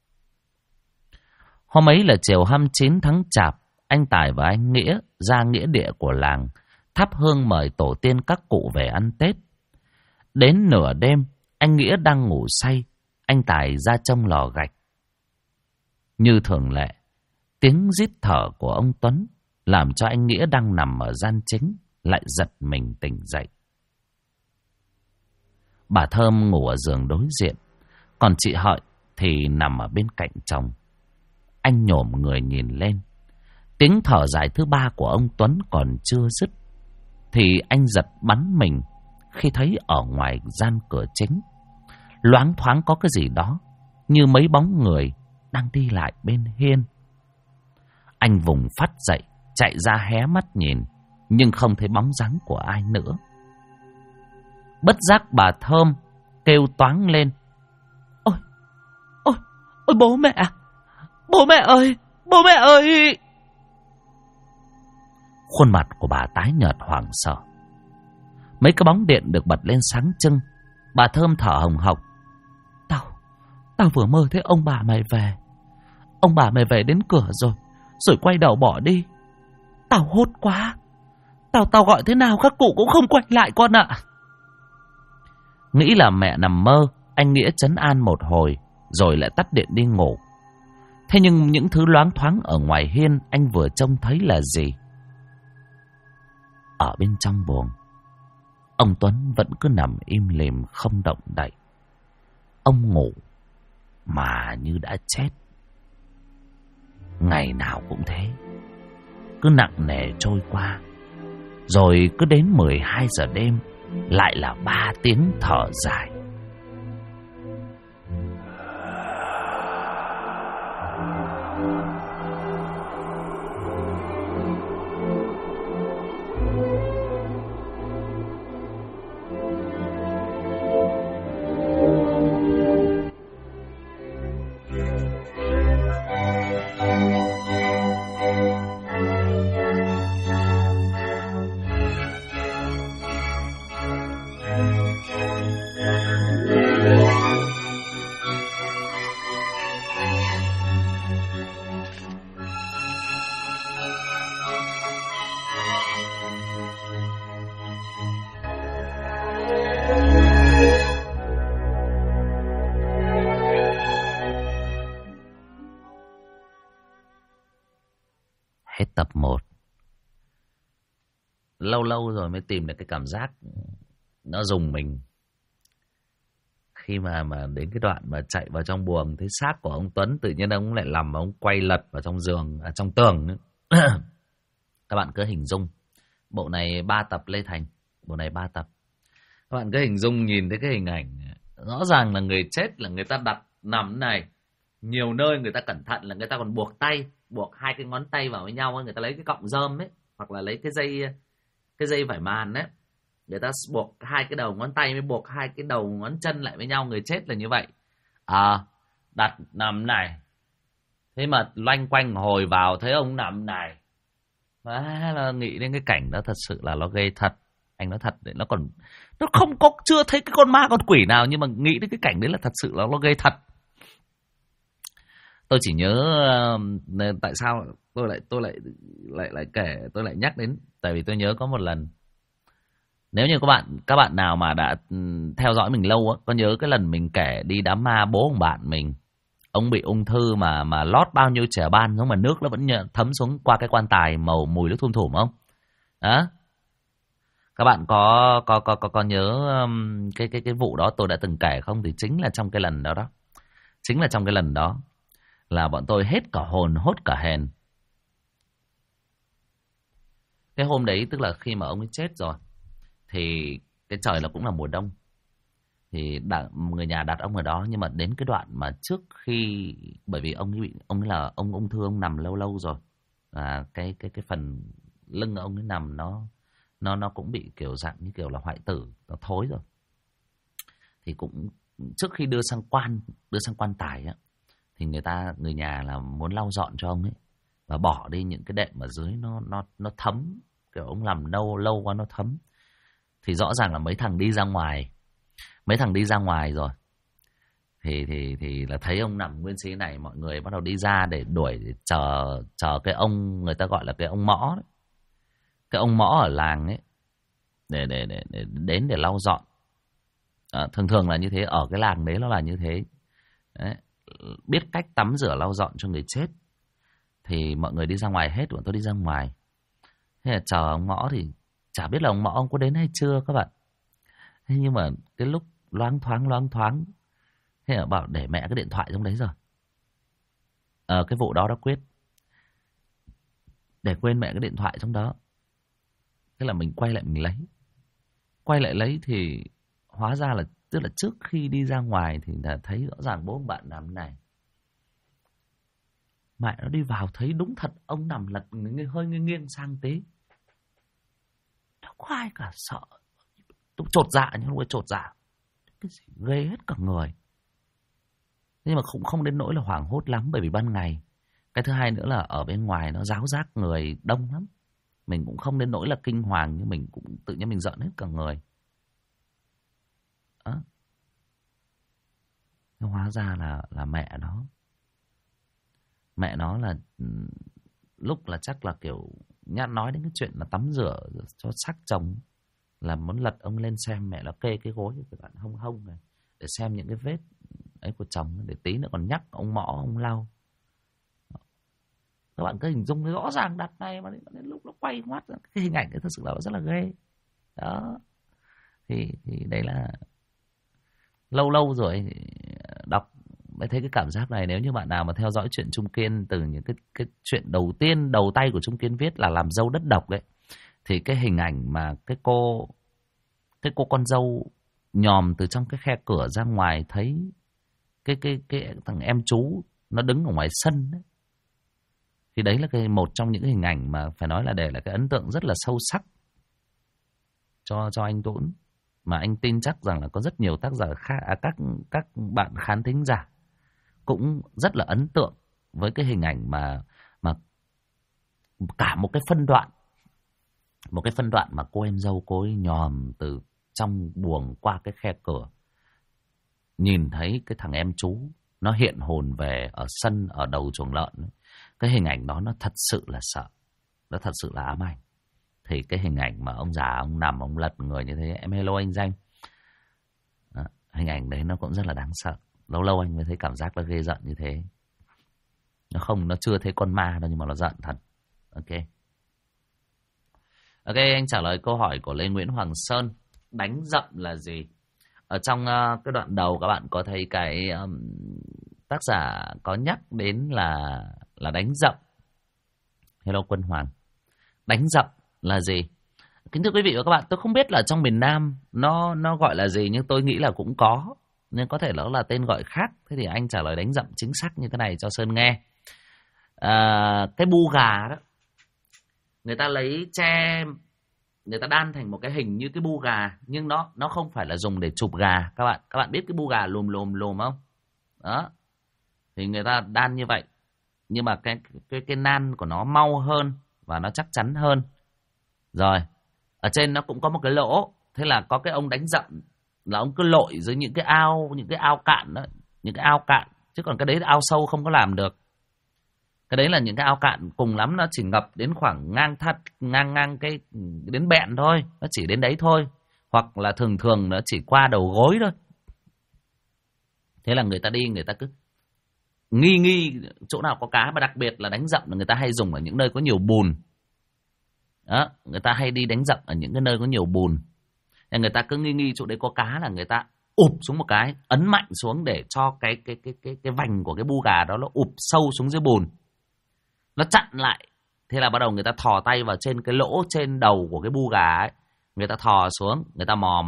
Hôm ấy là chiều 29 tháng Chạp, anh Tài và anh Nghĩa ra nghĩa địa của làng thắp hương mời tổ tiên các cụ về ăn Tết. Đến nửa đêm, anh Nghĩa đang ngủ say, anh Tài ra trông lò gạch. Như thường lệ, tiếng rít thở của ông Tuấn làm cho anh Nghĩa đang nằm ở gian chính lại giật mình tỉnh dậy. Bà Thơm ngủ ở giường đối diện, còn chị Hợi thì nằm ở bên cạnh chồng. Anh nhổm người nhìn lên. Tiếng thở dài thứ ba của ông Tuấn còn chưa dứt thì anh giật bắn mình khi thấy ở ngoài gian cửa chính loáng thoáng có cái gì đó như mấy bóng người đang đi lại bên hiên. Anh vùng phát dậy, chạy ra hé mắt nhìn, nhưng không thấy bóng dáng của ai nữa. Bất giác bà Thơm kêu toáng lên: Ôi, ôi, ôi bố mẹ, bố mẹ ơi, bố mẹ ơi! Khuôn mặt của bà tái nhợt hoảng sợ. Mấy cái bóng điện được bật lên sáng trưng. Bà Thơm thở hồng hộc: Tao vừa mơ thấy ông bà mày về. Ông bà mày về đến cửa rồi quay đầu bỏ đi. Tao hốt quá. Tao gọi thế nào các cụ cũng không quay lại con ạ. Nghĩ là mẹ nằm mơ, anh Nghĩa trấn an một hồi rồi lại tắt điện đi ngủ. Thế nhưng những thứ loáng thoáng ở ngoài hiên anh vừa trông thấy là gì? Ở bên trong buồng, ông Tuấn vẫn cứ nằm im lìm không động đậy. Ông ngủ mà như đã chết. Ngày nào cũng thế, cứ nặng nề trôi qua. Rồi cứ đến 12 giờ đêm lại là 3 tiếng thở dài. Hết tập 1. Lâu lâu rồi mới tìm được cái cảm giác nó rùng mình. Khi mà đến cái đoạn mà chạy vào trong buồng thấy xác của ông Tuấn, tự nhiên ông lại nằm, ông quay lật vào trong giường, trong tường. Các bạn cứ hình dung. Bộ này 3 tập Lê Thành. Bộ này 3 tập. Các bạn cứ hình dung nhìn thấy cái hình ảnh. Rõ ràng là người chết là người ta đặt nằm này. Nhiều nơi người ta cẩn thận là người ta còn buộc tay, buộc 2 cái ngón tay vào với nhau, người ta lấy cái cọng rơm ấy, hoặc là lấy cái dây vải màn ấy, người ta buộc 2 cái đầu ngón tay mới buộc 2 cái đầu ngón chân lại với nhau. Người chết là như vậy. Đặt nằm này, thế mà loanh quanh hồi vào thấy ông nằm này, là nghĩ đến cái cảnh đó thật sự là nó ghê thật. Anh nói thật đấy, nó không có, chưa thấy cái con ma con quỷ nào, nhưng mà nghĩ đến cái cảnh đấy là thật sự là nó ghê thật. Tôi chỉ nhớ tại sao tôi lại kể, tôi lại nhắc đến, tại vì tôi nhớ có một lần, nếu như các bạn nào mà đã theo dõi mình lâu á, có nhớ cái lần mình kể đi đám ma bố của bạn mình, ông bị ung thư mà lót bao nhiêu chẻ ban giống mà nước nó vẫn thấm xuống qua cái quan tài màu mùi nó thum thủm không? Đó. Các bạn có nhớ cái vụ đó tôi đã từng kể không? Thì chính là trong cái lần đó đó. Chính là trong cái lần đó là bọn tôi hết cả hồn hốt cả hèn. Cái hôm đấy tức là khi mà ông ấy chết rồi thì cái trời là cũng là mùa đông. Thì người nhà đặt ông ở đó, nhưng mà đến cái đoạn mà trước khi, bởi vì ông ấy là ông ung thư, ông nằm lâu lâu rồi. Cái phần lưng ông ấy nằm nó cũng bị kiểu dạng như kiểu là hoại tử, nó thối rồi. Thì cũng trước khi đưa sang quan tài á, thì người nhà là muốn lau dọn cho ông ấy và bỏ đi những cái đệm ở dưới nó thấm, kiểu ông nằm lâu quá nó thấm. Thì rõ ràng là mấy thằng đi ra ngoài rồi thì là thấy ông nằm nguyên xí này, mọi người bắt đầu đi ra để đuổi, để chờ cái ông, người ta gọi là cái ông mõ đấy. Cái ông mõ ở làng ấy để đến để lau dọn. Thường là như thế, ở cái làng đấy nó là như thế. Đấy. biết cách tắm rửa lau dọn cho người chết. Thì mọi người đi ra ngoài hết, bọn tôi đi ra ngoài. Thế là chờ ông Mõ thì chả biết là ông Mõ ông có đến hay chưa các bạn. Thế nhưng mà cái lúc loáng thoáng, thế là bảo để mẹ cái điện thoại trong đấy rồi. Cái vụ đó đã quyết. Để quên mẹ cái điện thoại trong đó. Thế là mình quay lại mình lấy. Quay lại lấy thì hóa ra là, tức là trước khi đi ra ngoài thì là thấy rõ ràng bố ông bạn nằm này. Mẹ nó đi vào thấy đúng thật ông nằm lật hơi nghiêng sang tí. Nó có ai cả, sợ. Tôi chột dạ, nhưng lúc ấy chột dạ. Cái gì ghê hết cả người. Nhưng mà cũng không đến nỗi là hoảng hốt lắm, bởi vì ban ngày. Cái thứ hai nữa là ở bên ngoài nó ráo rác người đông lắm. Mình cũng không đến nỗi là kinh hoàng, nhưng mình cũng tự nhiên mình giận hết cả người. Đó. Hóa ra là mẹ nó. Mẹ nó là lúc là chắc là kiểu nhát nói đến cái chuyện là tắm rửa cho xác chồng, là muốn lật ông lên xem mẹ nó kê cái gối cái bạn hông này để xem những cái vết ấy của chồng, để tí nữa còn nhắc ông Mõ ông lau. Các bạn cứ hình dung rõ ràng đặt này mà đến lúc nó quay ngoắt cái hình ảnh ấy thật sự là rất là ghê. Đó. Thì đây là lâu rồi đọc mới thấy cái cảm giác này. Nếu như bạn nào mà theo dõi chuyện Trung Kiên từ những cái chuyện đầu tiên đầu tay của Trung Kiên viết là Làm Dâu Đất Độc đấy, thì cái hình ảnh mà cái cô con dâu nhòm từ trong cái khe cửa ra ngoài thấy cái thằng em chú nó đứng ở ngoài sân đấy. Thì đấy là một trong những cái hình ảnh mà phải nói là để lại cái ấn tượng rất là sâu sắc cho anh Tuấn, mà anh tin chắc rằng là có rất nhiều tác giả khác, các bạn khán thính giả cũng rất là ấn tượng với cái hình ảnh mà cả một cái phân đoạn mà cô em dâu cô ấy nhòm từ trong buồng qua cái khe cửa, nhìn thấy cái thằng em chú nó hiện hồn về ở sân ở đầu chuồng lợn. Cái hình ảnh đó nó thật sự là sợ, nó thật sự là ám ảnh. Thì cái hình ảnh mà ông già ông nằm ông lật người như thế, em hello anh Danh đó, hình ảnh đấy nó cũng rất là đáng sợ. Lâu lâu anh mới thấy cảm giác nó ghê giận như thế. Nó chưa thấy con ma đâu, nhưng mà nó giận thật. Ok, anh trả lời câu hỏi của Lê Nguyễn Hoàng Sơn. Đánh dậm là gì? Ở trong cái đoạn đầu các bạn có thấy cái tác giả có nhắc đến là đánh dậm. Hello Quân Hoàng. Đánh dậm là gì? Kính thưa quý vị và các bạn, tôi không biết là trong miền Nam nó gọi là gì, nhưng tôi nghĩ là cũng có, nhưng có thể nó là tên gọi khác. Thế thì anh trả lời đánh dậm chính xác như thế này cho Sơn nghe. Cái bu gà đó, người ta lấy tre, người ta đan thành một cái hình như cái bu gà, nhưng nó không phải là dùng để chụp gà. Các bạn biết cái bu gà lùm không? Đó. Thì người ta đan như vậy, nhưng mà cái nan của nó mau hơn và nó chắc chắn hơn. Rồi, ở trên nó cũng có một cái lỗ. Thế là có cái ông đánh dậm là ông cứ lội dưới những cái ao cạn đó, những cái ao cạn, chứ còn cái đấy ao sâu không có làm được. Cái đấy là những cái ao cạn, cùng lắm nó chỉ ngập đến khoảng ngang cái đến bẹn thôi, nó chỉ đến đấy thôi, hoặc là thường nó chỉ qua đầu gối thôi. Thế là người ta đi, người ta cứ nghi chỗ nào có cá, mà đặc biệt là đánh dậm là người ta hay dùng ở những nơi có nhiều bùn. Đó, người ta hay đi đánh dậm ở những cái nơi có nhiều bùn. Nên người ta cứ nghi chỗ đấy có cá là người ta ụp xuống một cái, ấn mạnh xuống để cho cái vành của cái bu gà đó nó ụp sâu xuống dưới bùn, nó chặn lại. Thế là bắt đầu người ta thò tay vào trên cái lỗ trên đầu của cái bu gà ấy, người ta thò xuống, người ta mò.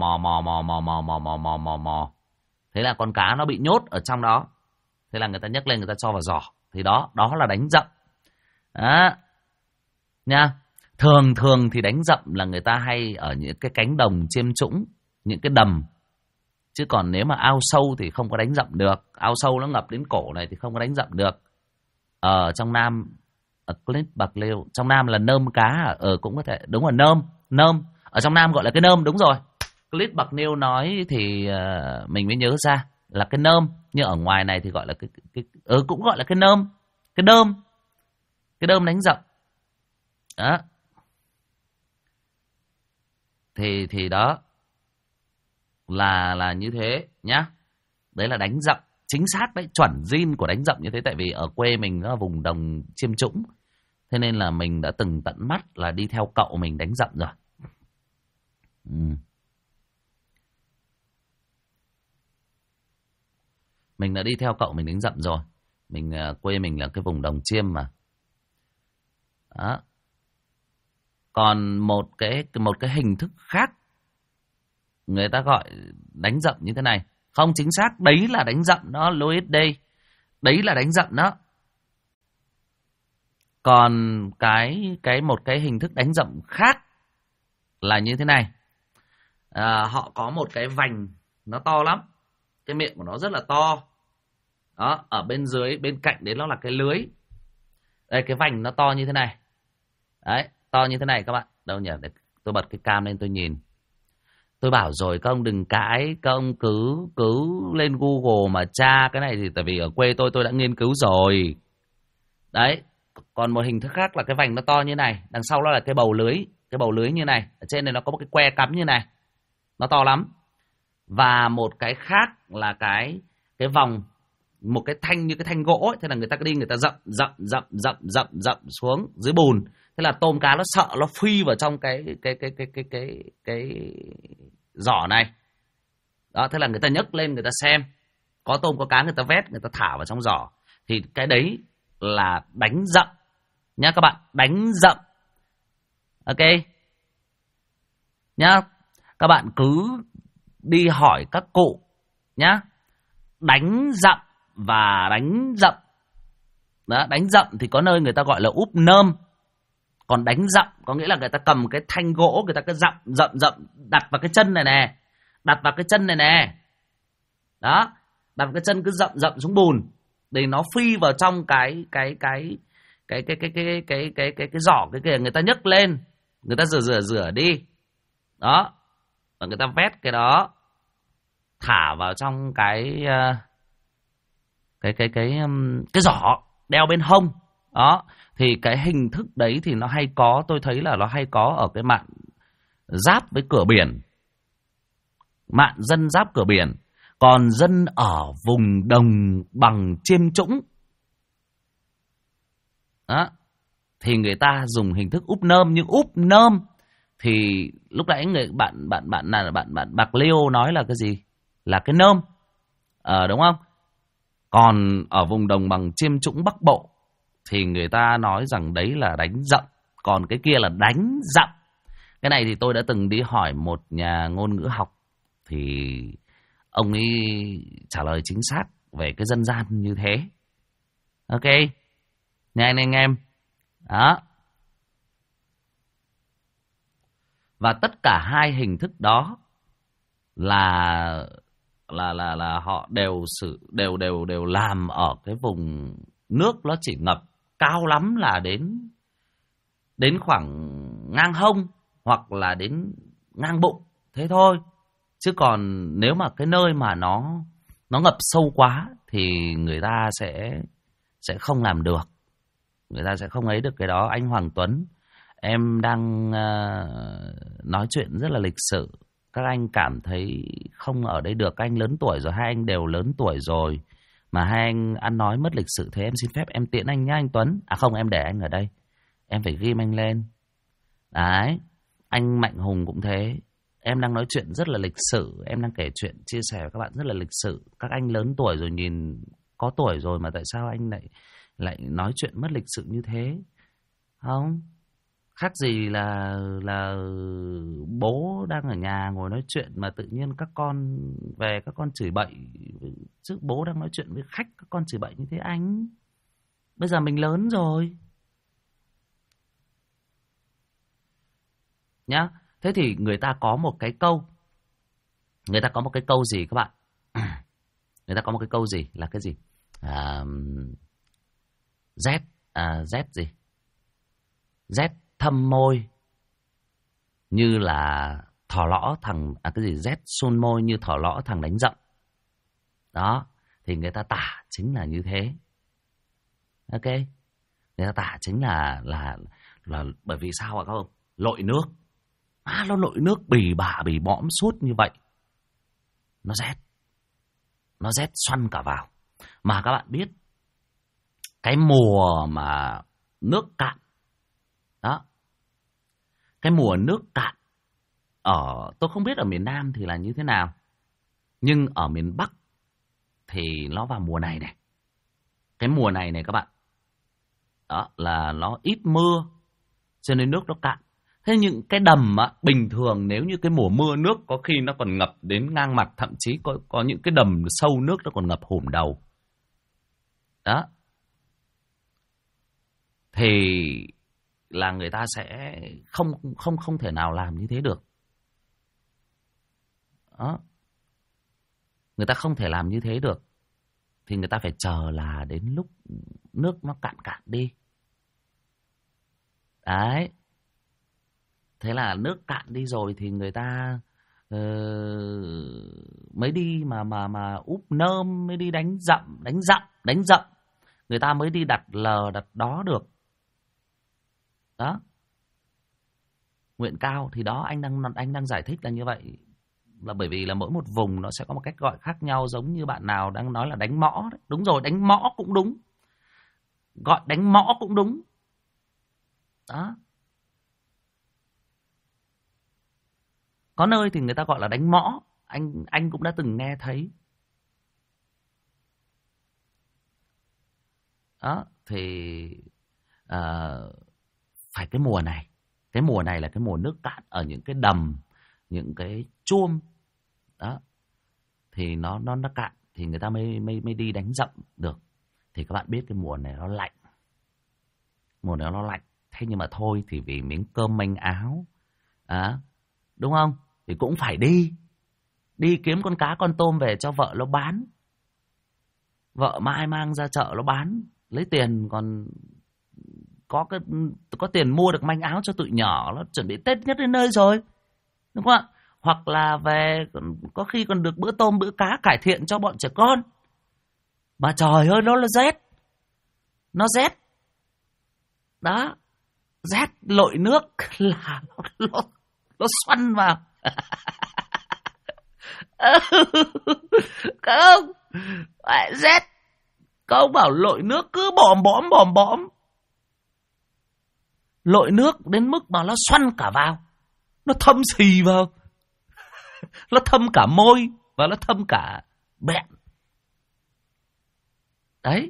Thế là con cá nó bị nhốt ở trong đó. Thế là người ta nhấc lên, người ta cho vào giỏ. Thì đó là đánh dậm. Đó nha. Thường thì đánh dậm là người ta hay ở những cái cánh đồng chiêm trũng, những cái đầm. Chứ còn nếu mà ao sâu thì không có đánh dậm được. Ao sâu nó ngập đến cổ này thì không có đánh dậm được. Ở trong Nam, ở clip Bạc Liêu, trong Nam là nơm cá. Cũng có thể, đúng rồi, nơm. Ở trong Nam gọi là cái nơm, đúng rồi. Clip Bạc Liêu nói thì mình mới nhớ ra là cái nơm. Nhưng ở ngoài này thì gọi là cũng gọi là cái nơm. Cái đơm đánh dậm. Đó. Thì đó là như thế nhá. Đấy là đánh dậm chính xác đấy, chuẩn zin của đánh dậm như thế. Tại vì ở quê mình ở vùng đồng Chiêm Trũng, thế nên là mình đã từng tận mắt là đi theo cậu mình đánh dậm rồi. Mình đã đi theo cậu mình đánh dậm rồi. Quê mình là cái vùng đồng Chiêm mà. Đó. Còn một cái hình thức khác người ta gọi đánh dậm như thế này. Không, chính xác đấy là đánh dậm đó, Louis đây. Đấy là đánh dậm đó. Còn một cái hình thức đánh dậm khác là như thế này. Họ có một cái vành nó to lắm. Cái miệng của nó rất là to. Đó, ở bên dưới, bên cạnh đấy nó là cái lưới. Đây, cái vành nó to như thế này. Đấy, to như thế này các bạn. Đâu nhỉ? Để tôi bật cái cam lên tôi nhìn. Tôi bảo rồi các ông đừng cãi, các ông cứ lên Google mà tra cái này thì tại vì ở quê tôi đã nghiên cứu rồi. Đấy, còn một hình thức khác là cái vành nó to như này, đằng sau đó là cái bầu lưới như này, ở trên này nó có một cái que cắm như này. Nó to lắm. Và một cái khác là cái vòng, một cái thanh như cái thanh gỗ ấy. Thế là người ta cứ đi người ta dậm xuống dưới bùn. Thế là tôm cá nó sợ, nó phi vào trong cái giỏ này. Đó, thế là người ta nhấc lên người ta xem. Có tôm có cá người ta vét, người ta thả vào trong giỏ. Thì cái đấy là đánh dậm nhá các bạn, đánh dậm. Ok nhá, các bạn cứ đi hỏi các cụ nhá. Đánh dậm và đánh dậm. Đó, đánh dậm thì có nơi người ta gọi là úp nơm. Còn đánh dậm có nghĩa là người ta cầm cái thanh gỗ, người ta cứ dậm đặt vào cái chân này nè. Đặt vào cái chân này nè. Đó, đặt vào cái chân cứ dậm xuống bùn để nó phi vào trong cái giỏ cái kia, người ta nhấc lên, người ta rửa đi. Đó. Và người ta vét cái đó thả vào trong cái giỏ đeo bên hông. Đó, thì cái hình thức đấy thì nó hay có, tôi thấy là nó hay có ở cái mạn giáp với cửa biển. Mạn dân giáp cửa biển. Còn dân ở vùng đồng bằng Chiêm Trũng đó, thì người ta dùng hình thức úp nơm. Nhưng úp nơm thì lúc nãy bạn Bạc Liêu nói là cái gì? Là cái nơm. Đúng không? Còn ở vùng đồng bằng Chiêm Trũng Bắc Bộ thì người ta nói rằng đấy là đánh dậm. Còn cái kia là đánh dậm. Cái này thì tôi đã từng đi hỏi một nhà ngôn ngữ học. Thì ông ấy trả lời chính xác về cái dân gian như thế. Ok nha anh em. Đó. Và tất cả hai hình thức đó là họ đều làm ở cái vùng nước nó chỉ ngập cao lắm là đến khoảng ngang hông hoặc là đến ngang bụng, thế thôi. Chứ còn nếu mà cái nơi mà nó ngập sâu quá thì người ta sẽ không làm được. Người ta sẽ không ấy được cái đó. Anh Hoàng Tuấn, em đang nói chuyện rất là lịch sự. Các anh cảm thấy không ở đây được. Các anh lớn tuổi rồi, hai anh đều lớn tuổi rồi. Mà hai anh ăn nói mất lịch sự thế em xin phép em tiễn anh nhá anh Tuấn. À không, em để anh ở đây. Em phải ghim anh lên. Đấy. Anh Mạnh Hùng cũng thế. Em đang nói chuyện rất là lịch sự. Em đang kể chuyện chia sẻ với các bạn rất là lịch sự. Các anh lớn tuổi rồi, nhìn có tuổi rồi mà tại sao anh lại nói chuyện mất lịch sự như thế? Không? Khác gì là bố đang ở nhà ngồi nói chuyện mà tự nhiên các con về các con chửi bậy. Chứ bố đang nói chuyện với khách các con chửi bậy như thế anh. Bây giờ mình lớn rồi. Nhá. Thế thì người ta có một cái câu. Người ta có một cái câu gì các bạn? Người ta có một cái câu gì? Là cái gì? Z gì? Z thâm môi như là thỏ lõ thằng... cái gì? Z sun môi như thỏ lõ thằng đánh dậm. Đó. Thì người ta tả chính là như thế. Ok. Người ta tả chính là bởi vì sao ạ các ông? Lội nước. Nó lội nước bì bả bì bõm suốt như vậy. Nó rét xoăn cả vào. Mà các bạn biết, cái mùa mà nước cạn, đó, cái mùa nước cạn, tôi không biết ở miền Nam thì là như thế nào, nhưng ở miền Bắc thì nó vào mùa này này. Cái mùa này này các bạn, đó là nó ít mưa, cho nên nước nó cạn. Thế những cái đầm á, bình thường nếu như cái mùa mưa nước có khi nó còn ngập đến ngang mặt, thậm chí có những cái đầm sâu nước nó còn ngập hùm đầu. Đó. Thì là người ta sẽ không thể nào làm như thế được. Đó. Người ta không thể làm như thế được. Thì người ta phải chờ là đến lúc nước nó cạn cạn đi. Đấy. Thế là nước cạn đi rồi thì người ta mới đi mà úp nơm, mới đi đánh dặm. Người ta mới đi đặt lờ đặt đó được. Đó. Nguyện cao thì đó, anh đang giải thích là như vậy. Là bởi vì là mỗi một vùng nó sẽ có một cách gọi khác nhau, giống như bạn nào đang nói là đánh mõ đấy. Đúng rồi, đánh mõ cũng đúng. Gọi đánh mõ cũng đúng. Đó. Có nơi thì người ta gọi là đánh mõ, anh cũng đã từng nghe thấy. Đó, thì phải cái mùa này là cái mùa nước cạn ở những cái đầm, những cái chuông. Đó. Thì nó cạn thì người ta mới đi đánh dặm được. Thì các bạn biết cái mùa này nó lạnh. Mùa này nó lạnh. Thế nhưng mà thôi thì vì miếng cơm manh áo, đúng không? Thì cũng phải đi kiếm con cá con tôm về cho vợ nó bán. Vợ mai mang ra chợ nó bán, lấy tiền còn có tiền mua được manh áo cho tụi nhỏ, nó chuẩn bị Tết nhất đến nơi rồi, đúng không ạ? Hoặc là về có khi còn được bữa tôm bữa cá cải thiện cho bọn trẻ con. Mà trời ơi, nó là rét, nó rét đó, rét lội nước là nó xoăn vào. Không, rét, các ông bảo lội nước cứ bòm bõm. Lội nước đến mức mà nó xoăn cả vào, nó thâm xì vào, nó thâm cả môi và nó thâm cả bẹn. Đấy.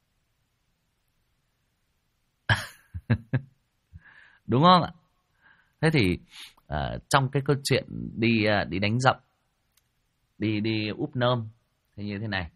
Đúng không ạ? Thế thì trong cái câu chuyện đi đánh dặm, đi úp nơm thì như thế này.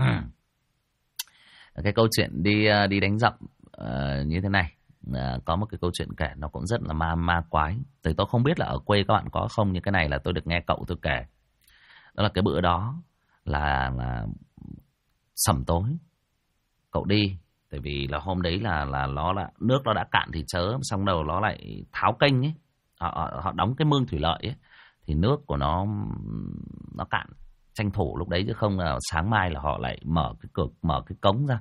Cái câu chuyện đi đánh dặm như thế này, có một cái câu chuyện kể nó cũng rất là ma quái. Thì tôi không biết là ở quê các bạn có không, nhưng cái này là tôi được nghe cậu tôi kể. Đó là cái bữa đó là sẩm tối cậu đi, tại vì là hôm đấy là nước nó đã cạn thì chớ, xong đầu nó lại tháo kênh ấy, họ đóng cái mương thủy lợi ấy, thì nước của nó cạn, tranh thủ lúc đấy, chứ không là sáng mai là họ lại mở cái cống ra.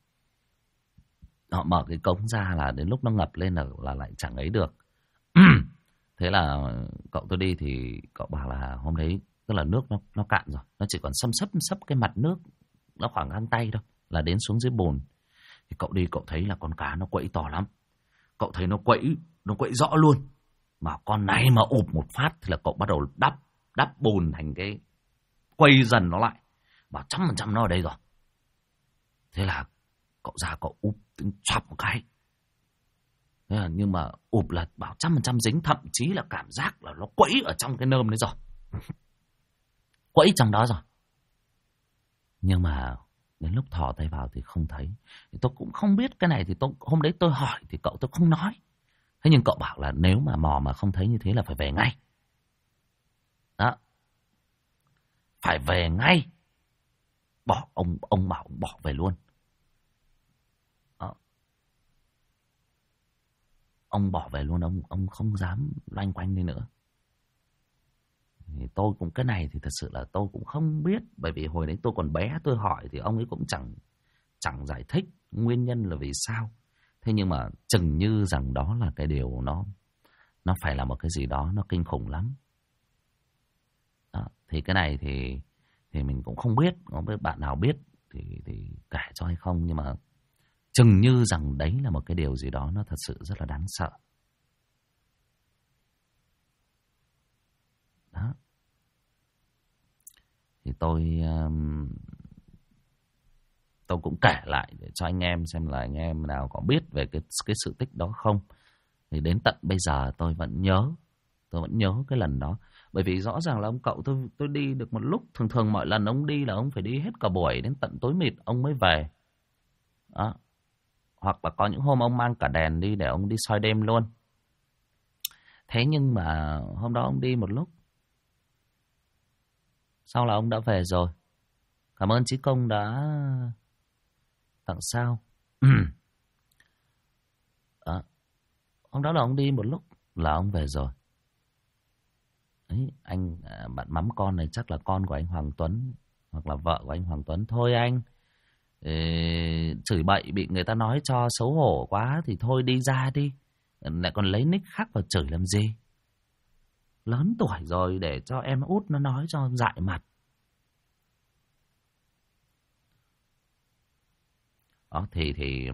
Họ mở cái cống ra là đến lúc nó ngập lên là lại chẳng ấy được. Thế là cậu tôi đi thì cậu bảo là hôm đấy tức là nước nó cạn rồi, nó chỉ còn xâm cái mặt nước, nó khoảng ngang tay thôi là đến xuống dưới bùn. Thì cậu đi cậu thấy là con cá nó quẫy to lắm. Cậu thấy nó quẫy rõ luôn. Mà con này mà ụp một phát thì là cậu bắt đầu đắp bùn thành cái, quay dần nó lại. Bảo 100% nó ở đây rồi. Thế là cậu ra cậu ụp choạp một cái. Thế là, nhưng mà ụp là bảo 100% dính, thậm chí là cảm giác là nó quẫy ở trong cái nơm đấy rồi. Quẫy trong đó rồi. Nhưng mà đến lúc thò tay vào thì không thấy. Thì tôi cũng không biết cái này, thì hôm đấy tôi hỏi thì cậu tôi không nói. Thế nhưng cậu bảo là nếu mà mò mà không thấy như thế là phải về ngay. Đó. Phải về ngay. Ông bảo ông bỏ về luôn. Đó. Ông bỏ về luôn, ông không dám loanh quanh đi nữa. Thì tôi cũng cái này thì thật sự là tôi cũng không biết, bởi vì hồi đấy tôi còn bé, tôi hỏi thì ông ấy cũng chẳng giải thích nguyên nhân là vì sao. Thế nhưng mà chừng như rằng đó là cái điều nó phải là một cái gì đó nó kinh khủng lắm. Đó. Thì cái này thì mình cũng không biết bạn nào biết thì kể cho hay không, nhưng mà chừng như rằng đấy là một cái điều gì đó nó thật sự rất là đáng sợ. Đó. Thì tôi cũng kể lại để cho anh em xem là anh em nào có biết về cái sự tích đó không. Thì đến tận bây giờ tôi vẫn nhớ cái lần đó. Bởi vì rõ ràng là ông cậu tôi đi được một lúc. Thường mọi lần ông đi là ông phải đi hết cả buổi, đến tận tối mịt ông mới về. Đó. Hoặc là có những hôm ông mang cả đèn đi để ông đi soi đêm luôn. Thế nhưng mà hôm đó ông đi một lúc, sau là ông đã về rồi. Cảm ơn Chí Công đã tặng sao. Hôm đó là ông đi một lúc là ông về rồi. Đấy, anh bạn mắm con này chắc là con của anh Hoàng Tuấn hoặc là vợ của anh Hoàng Tuấn. Thôi anh, chửi bậy bị người ta nói cho xấu hổ quá thì thôi đi ra đi. Lại còn lấy nick khác vào chửi làm gì. Lớn tuổi rồi để cho em út nó nói cho dại mặt. Đó thì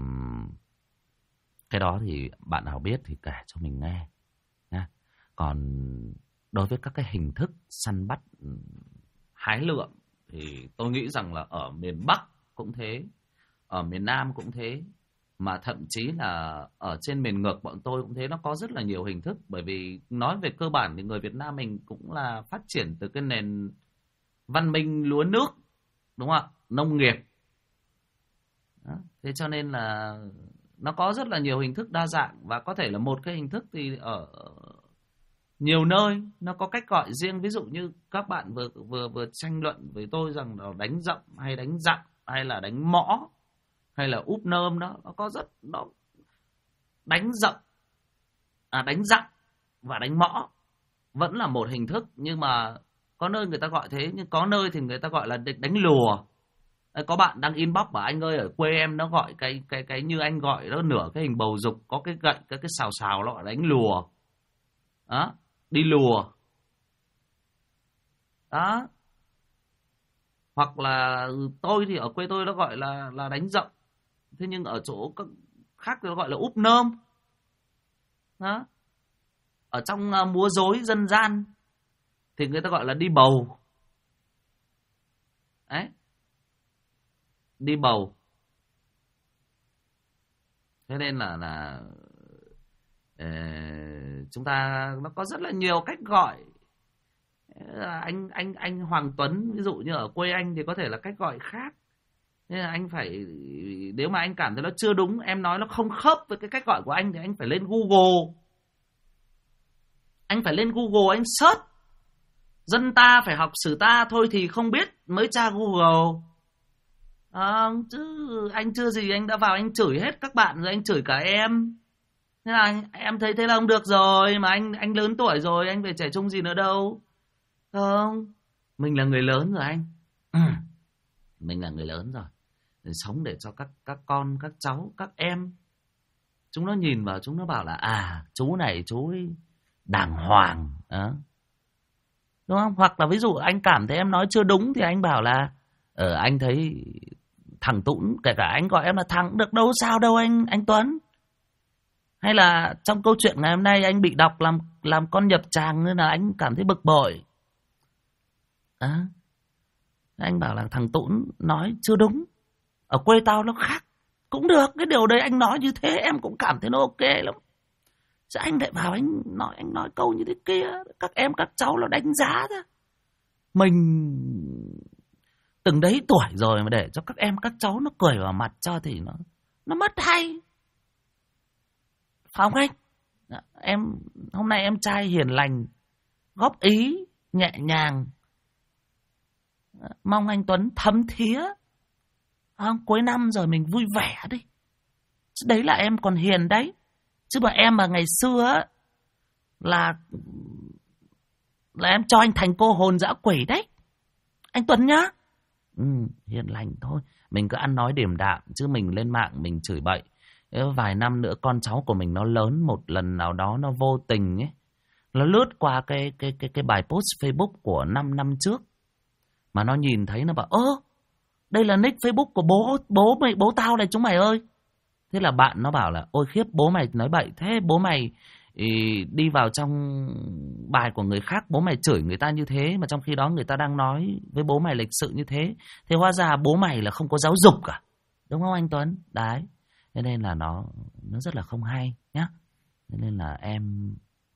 cái đó thì bạn nào biết thì kể cho mình nghe nha. Còn đối với các cái hình thức săn bắt hái lượm thì tôi nghĩ rằng là ở miền Bắc cũng thế, ở miền Nam cũng thế, mà thậm chí là ở trên miền ngược bọn tôi cũng thế. Nó có rất là nhiều hình thức. Bởi vì nói về cơ bản thì người Việt Nam mình cũng là phát triển từ cái nền văn minh lúa nước, đúng không ạ? Nông nghiệp. Đó. Thế cho nên là nó có rất là nhiều hình thức đa dạng. Và có thể là một cái hình thức thì ở nhiều nơi nó có cách gọi riêng. Ví dụ như các bạn vừa tranh luận với tôi rằng là đánh dậm hay đánh dặm hay là đánh mõ hay là úp nơm đó, nó có nó đánh dậm, đánh dặm và đánh mõ vẫn là một hình thức. Nhưng mà có nơi người ta gọi thế, nhưng có nơi thì người ta gọi là đánh lùa. Có bạn đang inbox bảo anh ơi, ở quê em nó gọi cái như anh gọi nó nửa cái hình bầu dục, có cái gậy cái xào xào, nó gọi đánh lùa. Đó, đi lùa. Đó. Hoặc là tôi thì ở quê tôi nó gọi là đánh dậm. Thế nhưng ở chỗ khác thì nó gọi là úp nơm. Đó. Ở trong múa rối dân gian thì người ta gọi là đi bầu. Đấy. Đi bầu. Thế nên là chúng ta nó có rất là nhiều cách gọi. Anh Hoàng Tuấn ví dụ như ở quê anh thì có thể là cách gọi khác. Nên là anh phải, nếu mà anh cảm thấy nó chưa đúng, em nói nó không khớp với cái cách gọi của anh, thì anh phải lên Google. Anh phải lên Google anh search. Dân ta phải học sử ta, thôi thì không biết mới tra Google. Chứ anh chưa gì anh đã vào anh chửi hết các bạn rồi, anh chửi cả em. Thế là em thấy thế là không được rồi. Mà anh lớn tuổi rồi, anh phải trẻ trung gì nữa đâu. Không, mình là người lớn rồi anh. Mình là người lớn rồi, để sống để cho các con, các cháu, các em, chúng nó nhìn vào, chúng nó bảo là chú này chú ấy đàng hoàng. Đó. Đúng không? Hoặc là ví dụ anh cảm thấy em nói chưa đúng thì anh bảo là anh thấy thằng Tũng, kể cả anh gọi em là thằng được đâu sao đâu anh Tuấn. Hay là trong câu chuyện ngày hôm nay anh bị đọc làm con nhập tràng nên là anh cảm thấy bực bội. Anh bảo là thằng Tũng nói chưa đúng, ở quê tao nó khác. Cũng được, cái điều đấy anh nói như thế em cũng cảm thấy nó ok lắm. Chứ anh lại bảo anh nói câu như thế kia, các em các cháu nó đánh giá ra. Mình từng đấy tuổi rồi mà để cho các em các cháu nó cười vào mặt cho thì nó mất hay. Phải không anh? Em hôm nay em trai hiền lành, góp ý nhẹ nhàng, mong anh Tuấn thấm thía. Cuối năm rồi mình vui vẻ đi. Chứ đấy là em còn hiền đấy. Chứ mà em mà ngày xưa là em cho anh thành cô hồn dã quỷ đấy, anh Tuấn nhá. Hiền lành thôi. Mình cứ ăn nói điềm đạm, chứ mình lên mạng mình chửi bậy. Vài năm nữa con cháu của mình nó lớn, một lần nào đó nó vô tình ấy, nó lướt qua cái bài post Facebook của 5 năm trước, mà nó nhìn thấy nó bảo đây là nick Facebook của bố tao này chúng mày ơi. Thế là bạn nó bảo là ôi khiếp, bố mày nói bậy thế, bố mày đi vào trong bài của người khác, bố mày chửi người ta như thế, mà trong khi đó người ta đang nói với bố mày lịch sự như thế. Thế hóa ra bố mày là không có giáo dục cả, đúng không anh Tuấn? Đấy, thế nên là nó rất là không hay nhá. Thế nên là em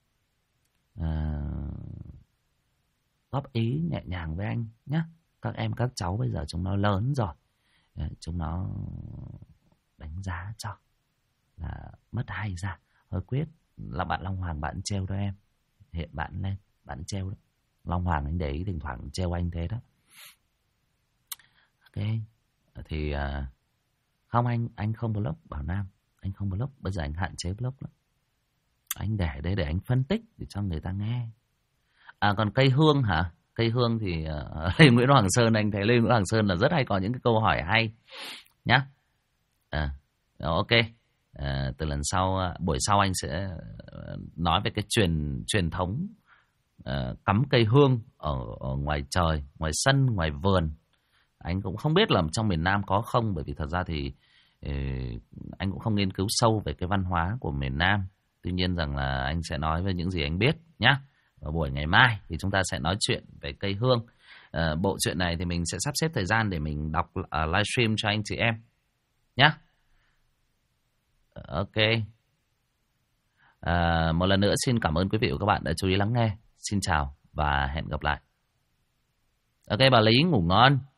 góp ý nhẹ nhàng với anh nhá. Các em các cháu bây giờ chúng nó lớn rồi, chúng nó đánh giá cho là mất hay ra. Hơi quyết là bạn Long Hoàng bạn trêu đó em, hiện bạn lên bạn trêu đó. Long Hoàng anh để ý thỉnh thoảng trêu anh thế đó. Ok thì không, anh không block Bảo Nam, anh không block, bây giờ anh hạn chế block lắm. Anh để đây để anh phân tích để cho người ta nghe. Còn cây hương hả? Cây hương thì Lê Nguyễn Hoàng Sơn, anh thấy Lê Nguyễn Hoàng Sơn là rất hay có những cái câu hỏi hay nhá. Ok. Từ lần sau, buổi sau anh sẽ nói về cái truyền thống cắm cây hương ở ngoài trời, ngoài sân, ngoài vườn. Anh cũng không biết là trong miền Nam có không, bởi vì thật ra thì anh cũng không nghiên cứu sâu về cái văn hóa của miền Nam. Tuy nhiên rằng là anh sẽ nói về những gì anh biết nhá. Vào buổi ngày mai thì chúng ta sẽ nói chuyện về cây hương. Bộ chuyện này thì mình sẽ sắp xếp thời gian để mình đọc livestream cho anh chị em nhá. Ok. Một lần nữa xin cảm ơn quý vị và các bạn đã chú ý lắng nghe. Xin chào và hẹn gặp lại. Ok bà Lý ngủ ngon.